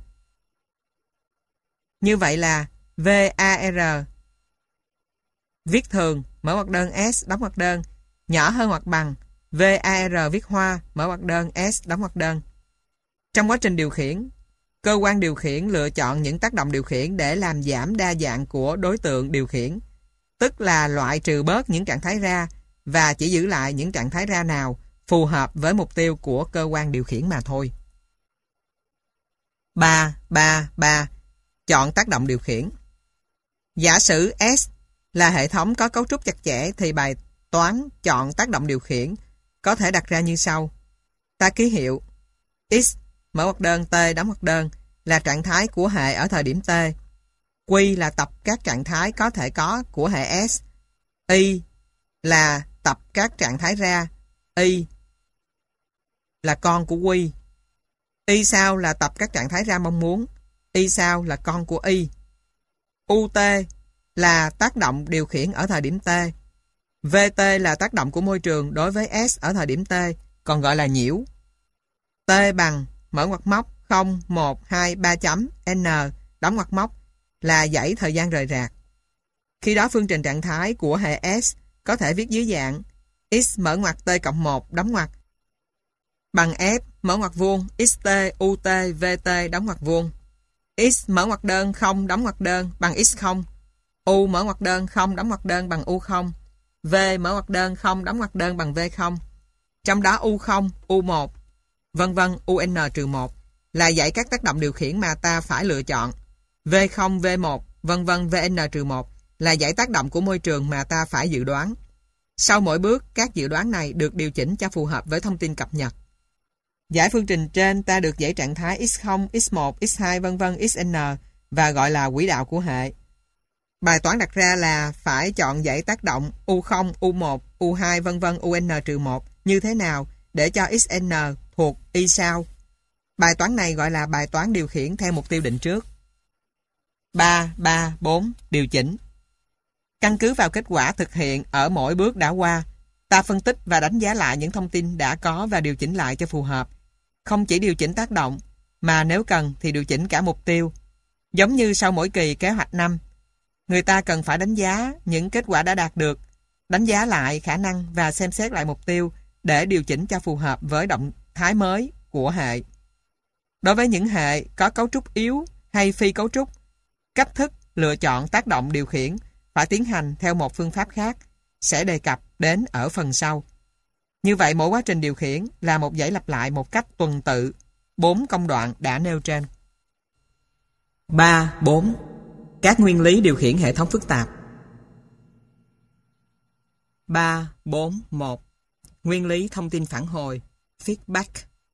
Như vậy là VAR viết thường, mở ngoặc đơn, S, đóng ngoặc đơn, nhỏ hơn hoặc bằng VAR viết hoa, mở ngoặc đơn, S, đóng ngoặc đơn. Trong quá trình điều khiển, cơ quan điều khiển lựa chọn những tác động điều khiển để làm giảm đa dạng của đối tượng điều khiển, tức là loại trừ bớt những trạng thái ra và chỉ giữ lại những trạng thái ra nào phù hợp với mục tiêu của cơ quan điều khiển mà thôi. 3. Chọn tác động điều khiển. Giả sử S là hệ thống có cấu trúc chặt chẽ thì bài toán chọn tác động điều khiển có thể đặt ra như sau. Ta ký hiệu X, mở ngoặc đơn, T, đóng ngoặc đơn là trạng thái của hệ ở thời điểm T. Q là tập các trạng thái có thể có của hệ S. Y là tập các trạng thái ra. Y là con của Q. Y sau là tập các trạng thái ra mong muốn. Y sau là con của Y. UT là tác động điều khiển ở thời điểm T. VT là tác động của môi trường đối với S ở thời điểm T, còn gọi là nhiễu. T bằng, mở ngoặc móc, 0, 1, 2, 3 chấm, N, đóng ngoặc móc, là dãy thời gian rời rạc. Khi đó phương trình trạng thái của hệ S có thể viết dưới dạng X mở ngoặc T cộng 1, đóng ngoặc, bằng F, mở ngoặc vuông, XT, UT, VT, đóng ngoặc vuông. X mở ngoặc đơn 0, đóng ngoặc đơn, bằng X0. U mở ngoặc đơn 0, đóng ngoặc đơn, bằng U0. V mở ngoặc đơn 0, đóng ngoặc đơn, bằng V0. Trong đó U0, U1, vân vân, UN-1 là dãy các tác động điều khiển mà ta phải lựa chọn. V0, V1, vân vân, VN-1 là dãy tác động của môi trường mà ta phải dự đoán. Sau mỗi bước, các dự đoán này được điều chỉnh cho phù hợp với thông tin cập nhật. Giải phương trình trên ta được dãy trạng thái X0, X1, X2, vân vân, Xn và gọi là quỹ đạo của hệ. Bài toán đặt ra là phải chọn dãy tác động U0, U1, U2, vân vân, UN-1 như thế nào để cho Xn thuộc Y sau. Bài toán này gọi là bài toán điều khiển theo mục tiêu định trước. 4. Điều chỉnh. Căn cứ vào kết quả thực hiện ở mỗi bước đã qua, ta phân tích và đánh giá lại những thông tin đã có và điều chỉnh lại cho phù hợp. Không chỉ điều chỉnh tác động, mà nếu cần thì điều chỉnh cả mục tiêu. Giống như sau mỗi kỳ kế hoạch năm, người ta cần phải đánh giá những kết quả đã đạt được, đánh giá lại khả năng và xem xét lại mục tiêu để điều chỉnh cho phù hợp với động thái mới của hệ. Đối với những hệ có cấu trúc yếu hay phi cấu trúc, cách thức lựa chọn tác động điều khiển phải tiến hành theo một phương pháp khác, sẽ đề cập đến ở phần sau. Như vậy mỗi quá trình điều khiển là một dãy lặp lại một cách tuần tự 4 công đoạn đã nêu trên. 4. Các nguyên lý điều khiển hệ thống phức tạp. 1. Nguyên lý thông tin phản hồi, feedback.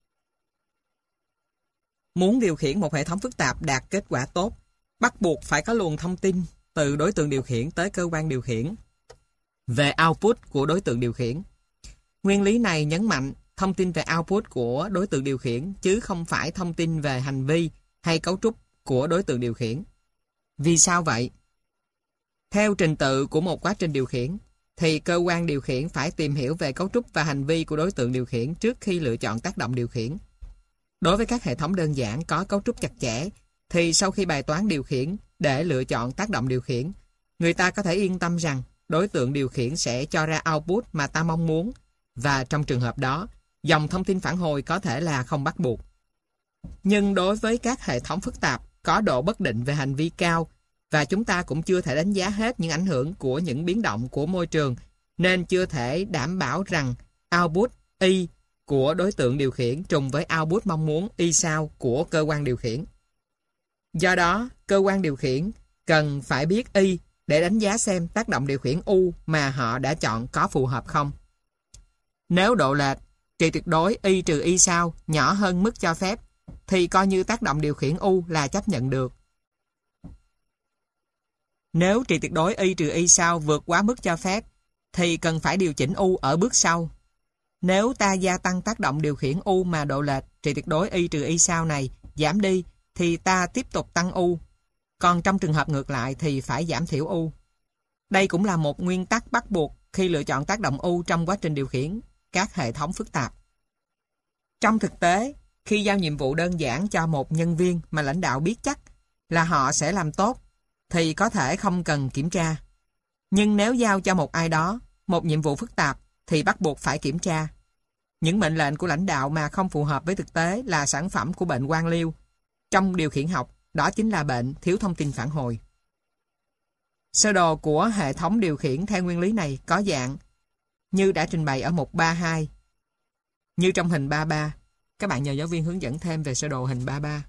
Muốn điều khiển một hệ thống phức tạp đạt kết quả tốt, bắt buộc phải có luồng thông tin từ đối tượng điều khiển tới cơ quan điều khiển về output của đối tượng điều khiển. Nguyên lý này nhấn mạnh thông tin về output của đối tượng điều khiển chứ không phải thông tin về hành vi hay cấu trúc của đối tượng điều khiển. Vì sao vậy? Theo trình tự của một quá trình điều khiển, thì cơ quan điều khiển phải tìm hiểu về cấu trúc và hành vi của đối tượng điều khiển trước khi lựa chọn tác động điều khiển. Đối với các hệ thống đơn giản có cấu trúc chặt chẽ, thì sau khi bài toán điều khiển để lựa chọn tác động điều khiển, người ta có thể yên tâm rằng đối tượng điều khiển sẽ cho ra output mà ta mong muốn, và trong trường hợp đó, dòng thông tin phản hồi có thể là không bắt buộc. Nhưng đối với các hệ thống phức tạp có độ bất định về hành vi cao, và chúng ta cũng chưa thể đánh giá hết những ảnh hưởng của những biến động của môi trường, nên chưa thể đảm bảo rằng output Y của đối tượng điều khiển trùng với output mong muốn Y sao của cơ quan điều khiển. Do đó, cơ quan điều khiển cần phải biết Y để đánh giá xem tác động điều khiển U mà họ đã chọn có phù hợp không. Nếu độ lệch trị tuyệt đối Y trừ Y sao nhỏ hơn mức cho phép, thì coi như tác động điều khiển U là chấp nhận được. Nếu trị tuyệt đối Y trừ Y sao vượt quá mức cho phép, thì cần phải điều chỉnh U ở bước sau. Nếu ta gia tăng tác động điều khiển U mà độ lệch trị tuyệt đối Y trừ Y sao này giảm đi, thì ta tiếp tục tăng U. Còn trong trường hợp ngược lại thì phải giảm thiểu U. Đây cũng là một nguyên tắc bắt buộc khi lựa chọn tác động U trong quá trình điều khiển các hệ thống phức tạp. Trong thực tế, khi giao nhiệm vụ đơn giản cho một nhân viên mà lãnh đạo biết chắc là họ sẽ làm tốt, thì có thể không cần kiểm tra. Nhưng nếu giao cho một ai đó một nhiệm vụ phức tạp, thì bắt buộc phải kiểm tra. Những mệnh lệnh của lãnh đạo mà không phù hợp với thực tế là sản phẩm của bệnh quan liêu. Trong điều khiển học, đó chính là bệnh thiếu thông tin phản hồi. Sơ đồ của hệ thống điều khiển theo nguyên lý này có dạng như đã trình bày ở mục 32, như trong hình 33. Các bạn nhờ giáo viên hướng dẫn thêm về sơ đồ hình 33.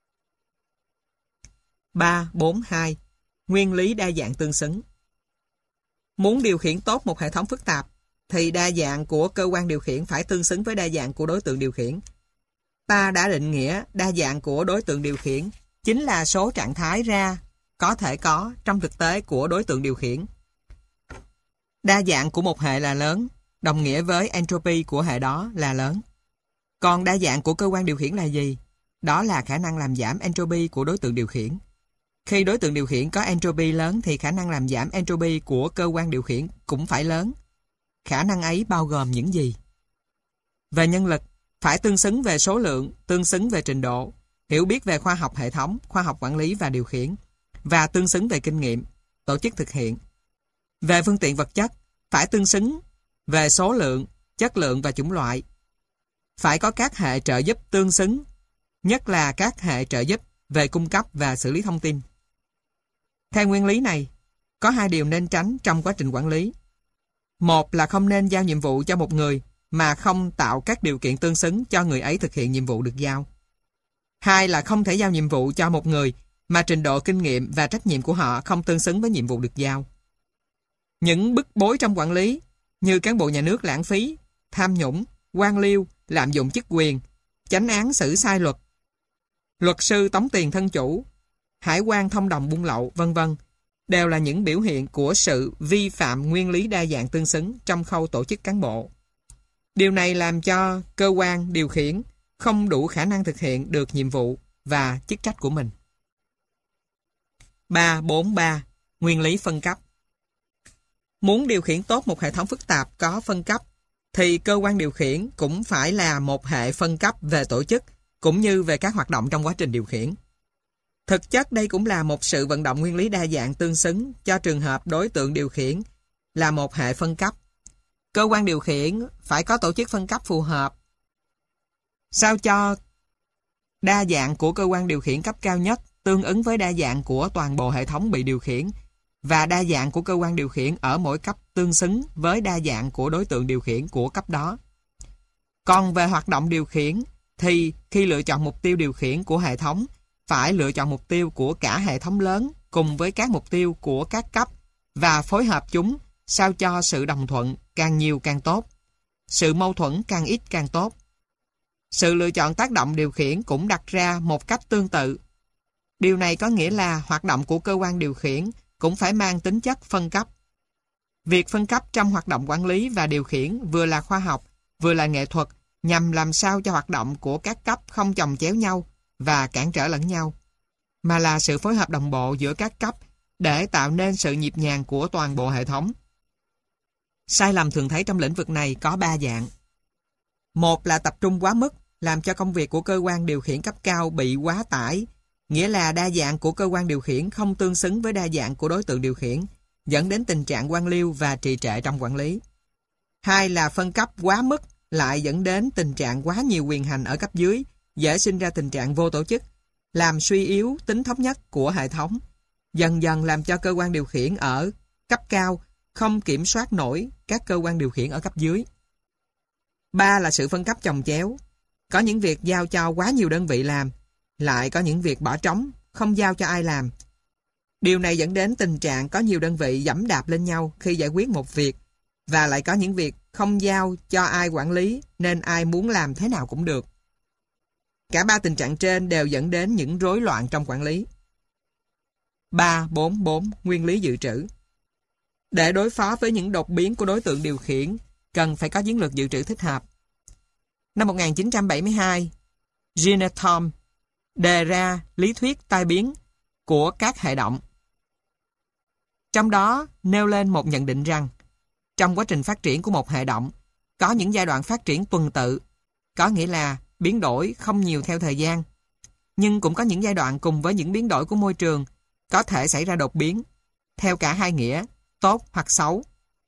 3.4.2 Nguyên lý đa dạng tương xứng. Muốn điều khiển tốt một hệ thống phức tạp, thì đa dạng của cơ quan điều khiển phải tương xứng với đa dạng của đối tượng điều khiển. Ta đã định nghĩa đa dạng của đối tượng điều khiển chính là số trạng thái ra có thể có trong thực tế của đối tượng điều khiển. Đa dạng của một hệ là lớn, đồng nghĩa với entropy của hệ đó là lớn. Còn đa dạng của cơ quan điều khiển là gì? Đó là khả năng làm giảm entropy của đối tượng điều khiển. Khi đối tượng điều khiển có entropy lớn thì khả năng làm giảm entropy của cơ quan điều khiển cũng phải lớn. Khả năng ấy bao gồm những gì? Về nhân lực, phải tương xứng về số lượng, tương xứng về trình độ, hiểu biết về khoa học hệ thống, khoa học quản lý và điều khiển, và tương xứng về kinh nghiệm, tổ chức thực hiện. Về phương tiện vật chất, phải tương xứng về số lượng, chất lượng và chủng loại. Phải có các hệ trợ giúp tương xứng, nhất là các hệ trợ giúp về cung cấp và xử lý thông tin. Theo nguyên lý này, có hai điều nên tránh trong quá trình quản lý. Một là không nên giao nhiệm vụ cho một người mà không tạo các điều kiện tương xứng cho người ấy thực hiện nhiệm vụ được giao. Hai là không thể giao nhiệm vụ cho một người mà trình độ kinh nghiệm và trách nhiệm của họ không tương xứng với nhiệm vụ được giao. Những bức bối trong quản lý như cán bộ nhà nước lãng phí, tham nhũng, quan liêu, lạm dụng chức quyền, chánh án xử sai luật, luật sư tống tiền thân chủ, hải quan thông đồng buôn lậu, vân vân, đều là những biểu hiện của sự vi phạm nguyên lý đa dạng tương xứng trong khâu tổ chức cán bộ. Điều này làm cho cơ quan điều khiển không đủ khả năng thực hiện được nhiệm vụ và chức trách của mình. 3.4.3 Nguyên lý phân cấp. Muốn điều khiển tốt một hệ thống phức tạp có phân cấp, thì cơ quan điều khiển cũng phải là một hệ phân cấp về tổ chức, cũng như về các hoạt động trong quá trình điều khiển. Thực chất đây cũng là một sự vận động nguyên lý đa dạng tương xứng cho trường hợp đối tượng điều khiển là một hệ phân cấp. Cơ quan điều khiển phải có tổ chức phân cấp phù hợp, sao cho đa dạng của cơ quan điều khiển cấp cao nhất tương ứng với đa dạng của toàn bộ hệ thống bị điều khiển, và đa dạng của cơ quan điều khiển ở mỗi cấp tương xứng với đa dạng của đối tượng điều khiển của cấp đó. Còn về hoạt động điều khiển, thì khi lựa chọn mục tiêu điều khiển của hệ thống, phải lựa chọn mục tiêu của cả hệ thống lớn cùng với các mục tiêu của các cấp và phối hợp chúng sao cho sự đồng thuận càng nhiều càng tốt, sự mâu thuẫn càng ít càng tốt. Sự lựa chọn tác động điều khiển cũng đặt ra một cách tương tự. Điều này có nghĩa là hoạt động của cơ quan điều khiển cũng phải mang tính chất phân cấp. Việc phân cấp trong hoạt động quản lý và điều khiển vừa là khoa học, vừa là nghệ thuật, nhằm làm sao cho hoạt động của các cấp không chồng chéo nhau và cản trở lẫn nhau, mà là sự phối hợp đồng bộ giữa các cấp để tạo nên sự nhịp nhàng của toàn bộ hệ thống. Sai lầm thường thấy trong lĩnh vực này có 3 dạng. Một là tập trung quá mức, làm cho công việc của cơ quan điều khiển cấp cao bị quá tải, nghĩa là đa dạng của cơ quan điều khiển không tương xứng với đa dạng của đối tượng điều khiển, dẫn đến tình trạng quan liêu và trì trệ trong quản lý. Hai là phân cấp quá mức, lại dẫn đến tình trạng quá nhiều quyền hành ở cấp dưới, dễ sinh ra tình trạng vô tổ chức, làm suy yếu tính thống nhất của hệ thống, dần dần làm cho cơ quan điều khiển ở cấp cao không kiểm soát nổi các cơ quan điều khiển ở cấp dưới. 3 là sự phân cấp chồng chéo. Có những việc giao cho quá nhiều đơn vị làm, lại có những việc bỏ trống, không giao cho ai làm. Điều này dẫn đến tình trạng có nhiều đơn vị giẫm đạp lên nhau khi giải quyết một việc, và lại có những việc không giao cho ai quản lý nên ai muốn làm thế nào cũng được. Cả 3 tình trạng trên đều dẫn đến những rối loạn trong quản lý. 3.4.4 Nguyên lý dự trữ. Để đối phó với những đột biến của đối tượng điều khiển, cần phải có chiến lược dự trữ thích hợp. Năm 1972, Gene Thom đề ra lý thuyết tai biến của các hệ động. Trong đó nêu lên một nhận định rằng, trong quá trình phát triển của một hệ động, có những giai đoạn phát triển tuần tự, có nghĩa là biến đổi không nhiều theo thời gian, nhưng cũng có những giai đoạn cùng với những biến đổi của môi trường có thể xảy ra đột biến, theo cả hai nghĩa, tốt hoặc xấu.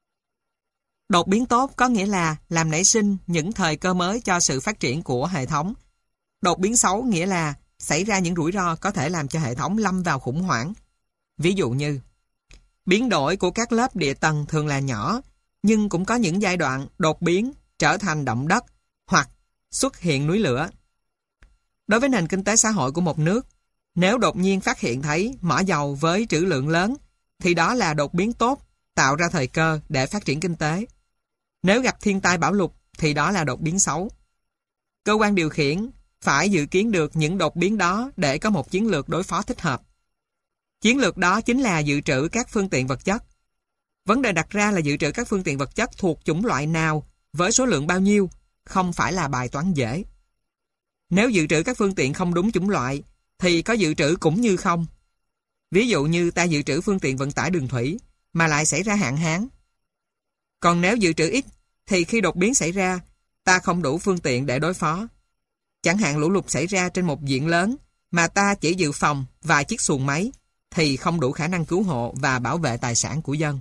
Đột biến tốt có nghĩa là làm nảy sinh những thời cơ mới cho sự phát triển của hệ thống. Đột biến xấu nghĩa là xảy ra những rủi ro có thể làm cho hệ thống lâm vào khủng hoảng. Ví dụ như, biến đổi của các lớp địa tầng thường là nhỏ, nhưng cũng có những giai đoạn đột biến trở thành động đất hoặc xuất hiện núi lửa. Đối với nền kinh tế xã hội của một nước, nếu đột nhiên phát hiện thấy mỏ dầu với trữ lượng lớn, thì đó là đột biến tốt, tạo ra thời cơ để phát triển kinh tế. Nếu gặp thiên tai bão lụt, thì đó là đột biến xấu. Cơ quan điều khiển phải dự kiến được những đột biến đó để có một chiến lược đối phó thích hợp. Chiến lược đó chính là dự trữ các phương tiện vật chất. Vấn đề đặt ra là dự trữ các phương tiện vật chất thuộc chủng loại nào, với số lượng bao nhiêu, không phải là bài toán dễ. Nếu dự trữ các phương tiện không đúng chủng loại, thì có dự trữ cũng như không. Ví dụ như ta dự trữ phương tiện vận tải đường thủy, mà lại xảy ra hạn hán. Còn nếu dự trữ ít, thì khi đột biến xảy ra, ta không đủ phương tiện để đối phó. Chẳng hạn lũ lụt xảy ra trên một diện lớn, mà ta chỉ dự phòng vài chiếc xuồng máy, thì không đủ khả năng cứu hộ và bảo vệ tài sản của dân.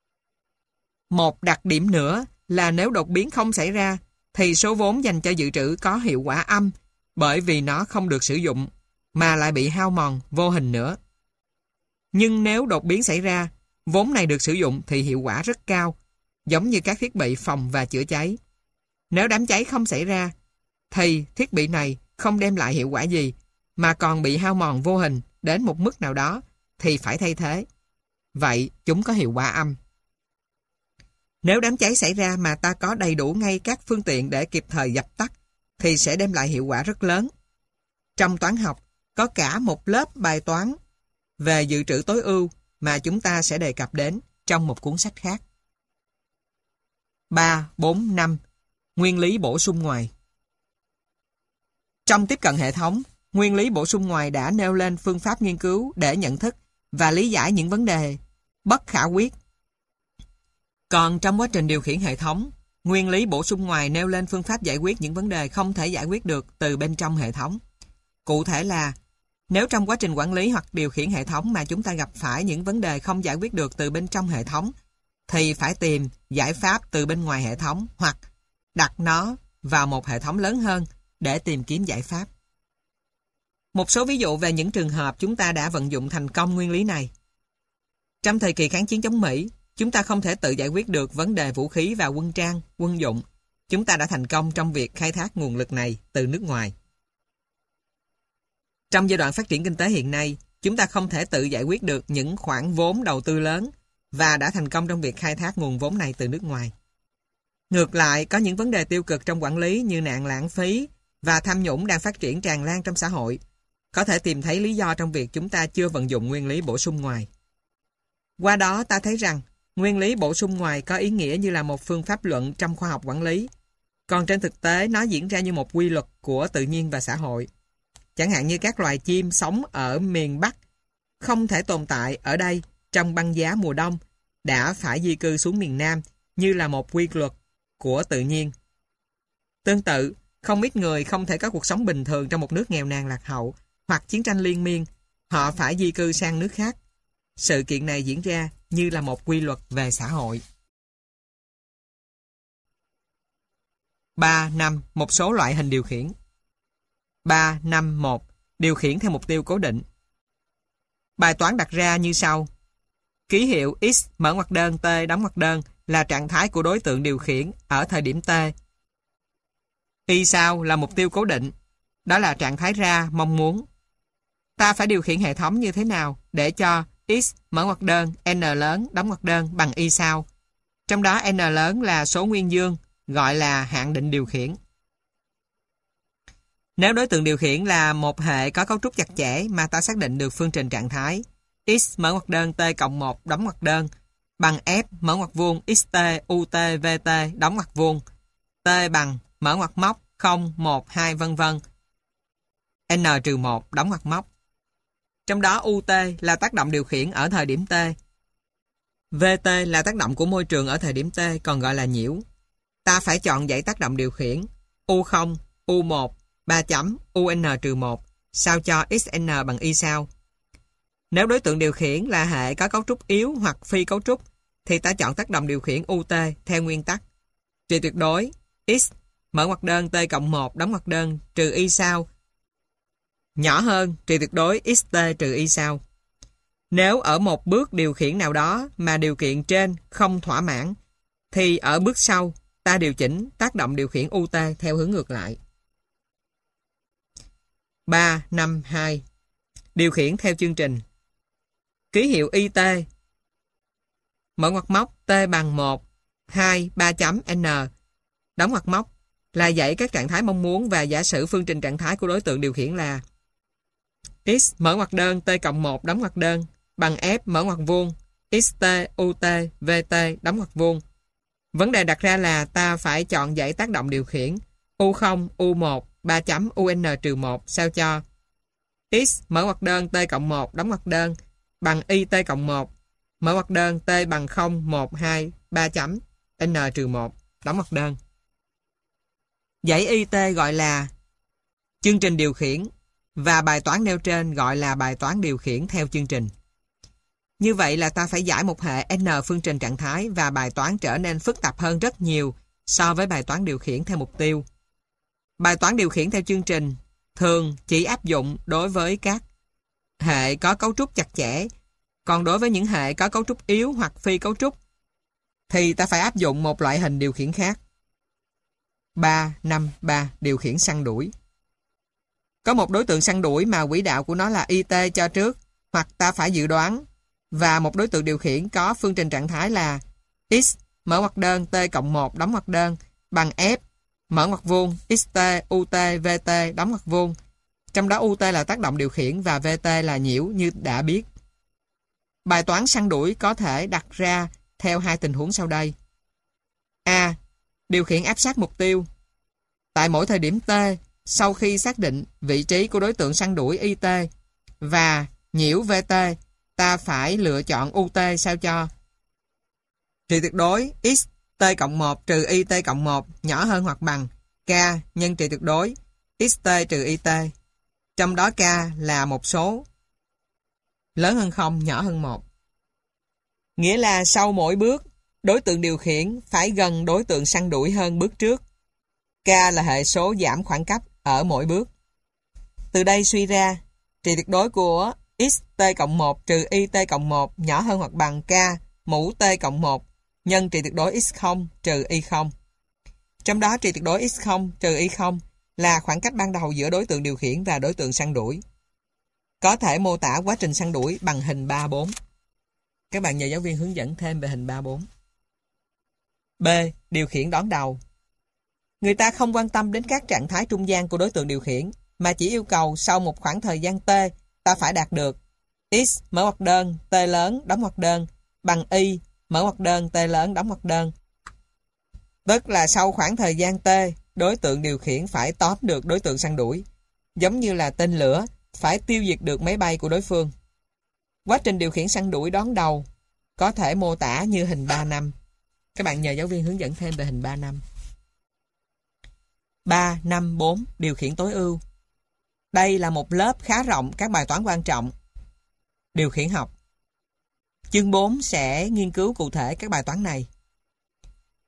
Một đặc điểm nữa là nếu đột biến không xảy ra, thì số vốn dành cho dự trữ có hiệu quả âm, bởi vì nó không được sử dụng, mà lại bị hao mòn vô hình nữa. Nhưng nếu đột biến xảy ra, vốn này được sử dụng thì hiệu quả rất cao, giống như các thiết bị phòng và chữa cháy. Nếu đám cháy không xảy ra, thì thiết bị này không đem lại hiệu quả gì, mà còn bị hao mòn vô hình đến một mức nào đó, thì phải thay thế. Vậy chúng có hiệu quả âm. Nếu đám cháy xảy ra mà ta có đầy đủ ngay các phương tiện để kịp thời dập tắt, thì sẽ đem lại hiệu quả rất lớn. Trong toán học, có cả một lớp bài toán về dự trữ tối ưu mà chúng ta sẽ đề cập đến trong một cuốn sách khác. 3.4.5 Nguyên lý bổ sung ngoài. Trong tiếp cận hệ thống, nguyên lý bổ sung ngoài đã nêu lên phương pháp nghiên cứu để nhận thức và lý giải những vấn đề bất khả quyết. Còn trong quá trình điều khiển hệ thống, nguyên lý bổ sung ngoài nêu lên phương pháp giải quyết những vấn đề không thể giải quyết được từ bên trong hệ thống. Cụ thể là, nếu trong quá trình quản lý hoặc điều khiển hệ thống mà chúng ta gặp phải những vấn đề không giải quyết được từ bên trong hệ thống, thì phải tìm giải pháp từ bên ngoài hệ thống hoặc đặt nó vào một hệ thống lớn hơn để tìm kiếm giải pháp. Một số ví dụ về những trường hợp chúng ta đã vận dụng thành công nguyên lý này. Trong thời kỳ kháng chiến chống Mỹ, chúng ta không thể tự giải quyết được vấn đề vũ khí và quân trang, quân dụng. Chúng ta đã thành công trong việc khai thác nguồn lực này từ nước ngoài. Trong giai đoạn phát triển kinh tế hiện nay, chúng ta không thể tự giải quyết được những khoản vốn đầu tư lớn và đã thành công trong việc khai thác nguồn vốn này từ nước ngoài. Ngược lại, có những vấn đề tiêu cực trong quản lý như nạn lãng phí và tham nhũng đang phát triển tràn lan trong xã hội. Có thể tìm thấy lý do trong việc chúng ta chưa vận dụng nguyên lý bổ sung ngoài. Qua đó ta thấy rằng, nguyên lý bổ sung ngoài có ý nghĩa như là một phương pháp luận trong khoa học quản lý. Còn trên thực tế, nó diễn ra như một quy luật của tự nhiên và xã hội. Chẳng hạn như các loài chim sống ở miền Bắc không thể tồn tại ở đây trong băng giá mùa đông, đã phải di cư xuống miền Nam như là một quy luật của tự nhiên. Tương tự, không ít người không thể có cuộc sống bình thường trong một nước nghèo nàn lạc hậu hoặc chiến tranh liên miên, họ phải di cư sang nước khác. Sự kiện này diễn ra như là một quy luật về xã hội. 3.5 Một số loại hình điều khiển. 3.5.1 Điều khiển theo mục tiêu cố định. Bài toán đặt ra như sau. Ký hiệu X mở ngoặc đơn T đóng ngoặc đơn là trạng thái của đối tượng điều khiển ở thời điểm T. Y sau là mục tiêu cố định. Đó là trạng thái ra mong muốn. Ta phải điều khiển hệ thống như thế nào để cho X mở ngoặc đơn N lớn đóng ngoặc đơn bằng Y sau. Trong đó N lớn là số nguyên dương, gọi là hạn định điều khiển. Nếu đối tượng điều khiển là một hệ có cấu trúc chặt chẽ mà ta xác định được phương trình trạng thái X mở ngoặc đơn T cộng 1 đóng ngoặc đơn bằng F mở ngoặc vuông XT UT VT đóng ngoặc vuông T bằng mở ngoặc móc 0, 1, 2 vân vân N-1 đóng ngoặc móc. Trong đó UT là tác động điều khiển ở thời điểm T. VT là tác động của môi trường ở thời điểm T, còn gọi là nhiễu. Ta phải chọn dãy tác động điều khiển U0, U1, 3 chấm, UN-1 sao cho XN bằng Y sau. Nếu đối tượng điều khiển là hệ có cấu trúc yếu hoặc phi cấu trúc, thì ta chọn tác động điều khiển UT theo nguyên tắc. Trị tuyệt đối X mở ngoặc đơn T cộng 1 đóng ngoặc đơn trừ Y sau nhỏ hơn trị tuyệt đối XT trừ Y sau. Nếu ở một bước điều khiển nào đó mà điều kiện trên không thỏa mãn, thì ở bước sau ta điều chỉnh tác động điều khiển UT theo hướng ngược lại. 3.5.2 Điều khiển theo chương trình. Ký hiệu IT mở ngoặc móc T bằng 1, 2, 3 chấm N đóng ngoặc móc là dãy các trạng thái mong muốn và giả sử phương trình trạng thái của đối tượng điều khiển là X mở ngoặc đơn T cộng 1 đóng ngoặc đơn bằng F mở ngoặc vuông XT UT VT đóng ngoặc vuông. Vấn đề đặt ra là ta phải chọn dãy tác động điều khiển U0 U1 3 chấm UN-1 sao cho X mở ngoặc đơn T cộng 1 đóng ngoặc đơn bằng Y T cộng 1 mở ngoặc đơn T bằng 0, 1, 2, 3 chấm N-1 đóng ngoặc đơn. Dãy IT gọi là chương trình điều khiển và bài toán nêu trên gọi là bài toán điều khiển theo chương trình. Như vậy là ta phải giải một hệ N phương trình trạng thái và bài toán trở nên phức tạp hơn rất nhiều so với bài toán điều khiển theo mục tiêu. Bài toán điều khiển theo chương trình thường chỉ áp dụng đối với các hệ có cấu trúc chặt chẽ, còn đối với những hệ có cấu trúc yếu hoặc phi cấu trúc thì ta phải áp dụng một loại hình điều khiển khác. 3.5.3 Điều khiển săn đuổi. Có một đối tượng săn đuổi mà quỹ đạo của nó là IT cho trước, hoặc ta phải dự đoán, và một đối tượng điều khiển có phương trình trạng thái là X mở ngoặc đơn T cộng 1 đóng ngoặc đơn bằng F mở ngoặc vuông XT UT VT đóng ngoặc vuông. Trong đó UT là tác động điều khiển và VT là nhiễu như đã biết. Bài toán săn đuổi có thể đặt ra theo hai tình huống sau đây. A. Điều khiển áp sát mục tiêu. Tại mỗi thời điểm T, sau khi xác định vị trí của đối tượng săn đuổi IT và nhiễu VT, ta phải lựa chọn UT sao cho trị tuyệt đối X T cộng 1 trừ Y T cộng 1 nhỏ hơn hoặc bằng K nhân trị tuyệt đối XT trừ YT. Trong đó K là một số lớn hơn 0, nhỏ hơn 1. Nghĩa là sau mỗi bước, đối tượng điều khiển phải gần đối tượng săn đuổi hơn bước trước. K là hệ số giảm khoảng cách ở mỗi bước. Từ đây suy ra, trị tuyệt đối của X T cộng 1 trừ Y T cộng 1 nhỏ hơn hoặc bằng K mũ T cộng 1 nhân trị tuyệt đối X0 trừ Y0. Trong đó trị tuyệt đối X0 trừ Y0 là khoảng cách ban đầu giữa đối tượng điều khiển và đối tượng săn đuổi. Có thể mô tả quá trình săn đuổi bằng hình 3-4. Các bạn nhờ giáo viên hướng dẫn thêm về hình 3-4. B. Điều khiển đón đầu. Người ta không quan tâm đến các trạng thái trung gian của đối tượng điều khiển, mà chỉ yêu cầu sau một khoảng thời gian T, ta phải đạt được X mở ngoặc đơn T lớn đóng ngoặc đơn bằng Y mở ngoặc đơn T lớn đóng ngoặc đơn. Tức là sau khoảng thời gian T, đối tượng điều khiển phải tóm được đối tượng săn đuổi, giống như là tên lửa phải tiêu diệt được máy bay của đối phương. Quá trình điều khiển săn đuổi đón đầu có thể mô tả như hình 3-5. Các bạn nhờ giáo viên hướng dẫn thêm về hình 3-5. 3-5-4 Điều khiển tối ưu. Đây là một lớp khá rộng các bài toán quan trọng điều khiển học. Chương 4 sẽ nghiên cứu cụ thể các bài toán này.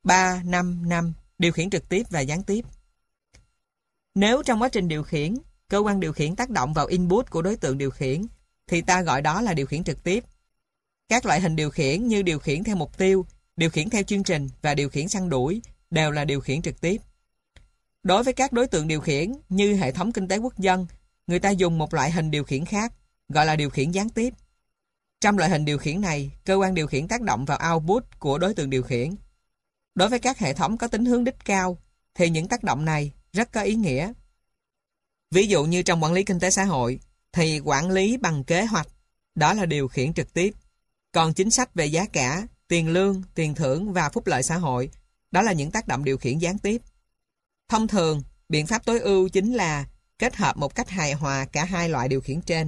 3-5-5 Điều khiển trực tiếp và gián tiếp. Nếu trong quá trình điều khiển cơ quan điều khiển tác động vào input của đối tượng điều khiển, thì ta gọi đó là điều khiển trực tiếp. Các loại hình điều khiển như điều khiển theo mục tiêu, điều khiển theo chương trình và điều khiển săn đuổi đều là điều khiển trực tiếp. Đối với các đối tượng điều khiển như hệ thống kinh tế quốc dân, người ta dùng một loại hình điều khiển khác, gọi là điều khiển gián tiếp. Trong loại hình điều khiển này, cơ quan điều khiển tác động vào output của đối tượng điều khiển. Đối với các hệ thống có tính hướng đích cao, thì những tác động này rất có ý nghĩa. Ví dụ như trong quản lý kinh tế xã hội, thì quản lý bằng kế hoạch, đó là điều khiển trực tiếp. Còn chính sách về giá cả, tiền lương, tiền thưởng và phúc lợi xã hội, đó là những tác động điều khiển gián tiếp. Thông thường, biện pháp tối ưu chính là kết hợp một cách hài hòa cả hai loại điều khiển trên.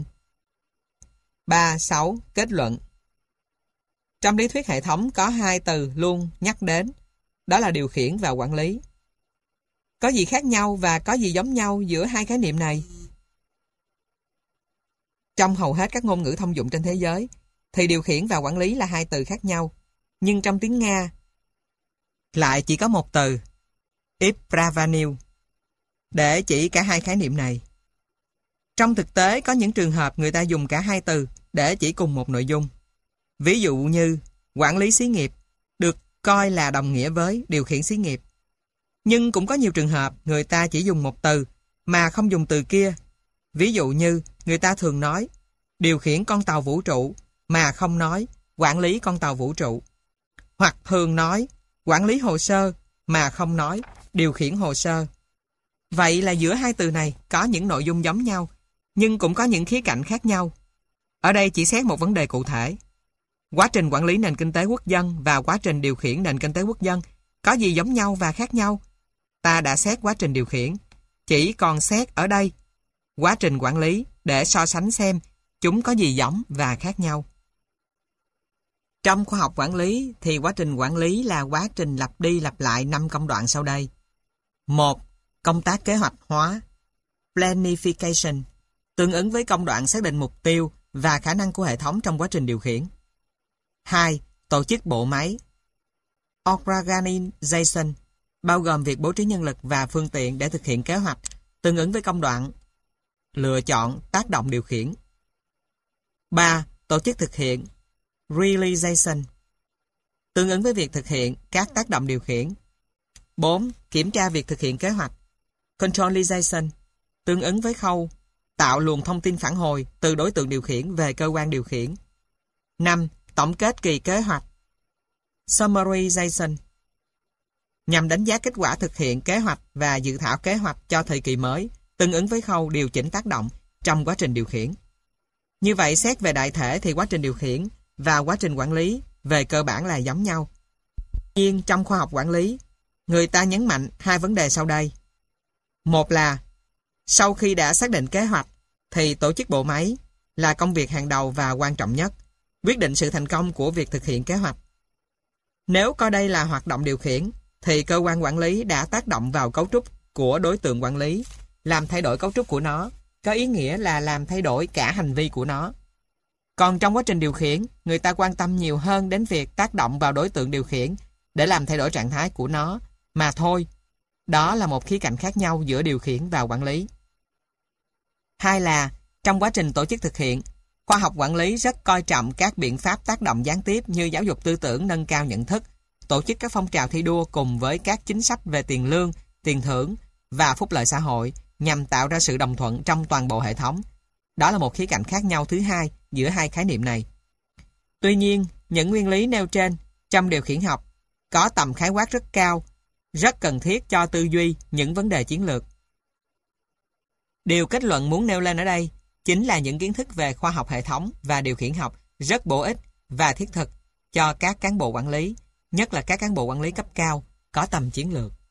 3.6. Kết luận. Trong lý thuyết hệ thống có hai từ luôn nhắc đến, đó là điều khiển và quản lý. Có gì khác nhau và có gì giống nhau giữa hai khái niệm này? Trong hầu hết các ngôn ngữ thông dụng trên thế giới, thì điều khiển và quản lý là hai từ khác nhau. Nhưng trong tiếng Nga, lại chỉ có một từ, "Upravlenie", để chỉ cả hai khái niệm này. Trong thực tế, có những trường hợp người ta dùng cả hai từ để chỉ cùng một nội dung. Ví dụ như, quản lý xí nghiệp được coi là đồng nghĩa với điều khiển xí nghiệp. Nhưng cũng có nhiều trường hợp người ta chỉ dùng một từ mà không dùng từ kia. Ví dụ như, người ta thường nói điều khiển con tàu vũ trụ mà không nói quản lý con tàu vũ trụ. Hoặc thường nói quản lý hồ sơ mà không nói điều khiển hồ sơ. Vậy là giữa hai từ này có những nội dung giống nhau, nhưng cũng có những khía cạnh khác nhau. Ở đây chỉ xét một vấn đề cụ thể. Quá trình quản lý nền kinh tế quốc dân và quá trình điều khiển nền kinh tế quốc dân có gì giống nhau và khác nhau? Ta đã xét quá trình điều khiển, chỉ còn xét ở đây quá trình quản lý để so sánh xem chúng có gì giống và khác nhau. Trong khoa học quản lý thì quá trình quản lý là quá trình lặp đi lặp lại 5 công đoạn sau đây. 1. Công tác kế hoạch hóa, planification, tương ứng với công đoạn xác định mục tiêu và khả năng của hệ thống trong quá trình điều khiển. 2. Tổ chức bộ máy, organization, bao gồm việc bố trí nhân lực và phương tiện để thực hiện kế hoạch, tương ứng với công đoạn lựa chọn tác động điều khiển. 3. Tổ chức thực hiện, realization, tương ứng với việc thực hiện các tác động điều khiển. 4. Kiểm tra việc thực hiện kế hoạch, controlization, tương ứng với khâu tạo luồng thông tin phản hồi từ đối tượng điều khiển về cơ quan điều khiển. 5. Tổng kết kỳ kế hoạch, summarization, nhằm đánh giá kết quả thực hiện kế hoạch và dự thảo kế hoạch cho thời kỳ mới, tương ứng với khâu điều chỉnh tác động trong quá trình điều khiển. Như vậy, xét về đại thể thì quá trình điều khiển và quá trình quản lý về cơ bản là giống nhau. Tuy nhiên, trong khoa học quản lý, người ta nhấn mạnh hai vấn đề sau đây. Một là, sau khi đã xác định kế hoạch, thì tổ chức bộ máy là công việc hàng đầu và quan trọng nhất, quyết định sự thành công của việc thực hiện kế hoạch. Nếu coi đây là hoạt động điều khiển, thì cơ quan quản lý đã tác động vào cấu trúc của đối tượng quản lý, làm thay đổi cấu trúc của nó, có ý nghĩa là làm thay đổi cả hành vi của nó. Còn trong quá trình điều khiển, người ta quan tâm nhiều hơn đến việc tác động vào đối tượng điều khiển để làm thay đổi trạng thái của nó, mà thôi. Đó là một khía cạnh khác nhau giữa điều khiển và quản lý. Hai là, trong quá trình tổ chức thực hiện, khoa học quản lý rất coi trọng các biện pháp tác động gián tiếp như giáo dục tư tưởng nâng cao nhận thức, tổ chức các phong trào thi đua cùng với các chính sách về tiền lương, tiền thưởng và phúc lợi xã hội nhằm tạo ra sự đồng thuận trong toàn bộ hệ thống. Đó là một khía cạnh khác nhau thứ hai giữa hai khái niệm này. Tuy nhiên, những nguyên lý nêu trên trong điều khiển học có tầm khái quát rất cao, rất cần thiết cho tư duy những vấn đề chiến lược. Điều kết luận muốn nêu lên ở đây chính là những kiến thức về khoa học hệ thống và điều khiển học rất bổ ích và thiết thực cho các cán bộ quản lý, nhất là các cán bộ quản lý cấp cao có tầm chiến lược.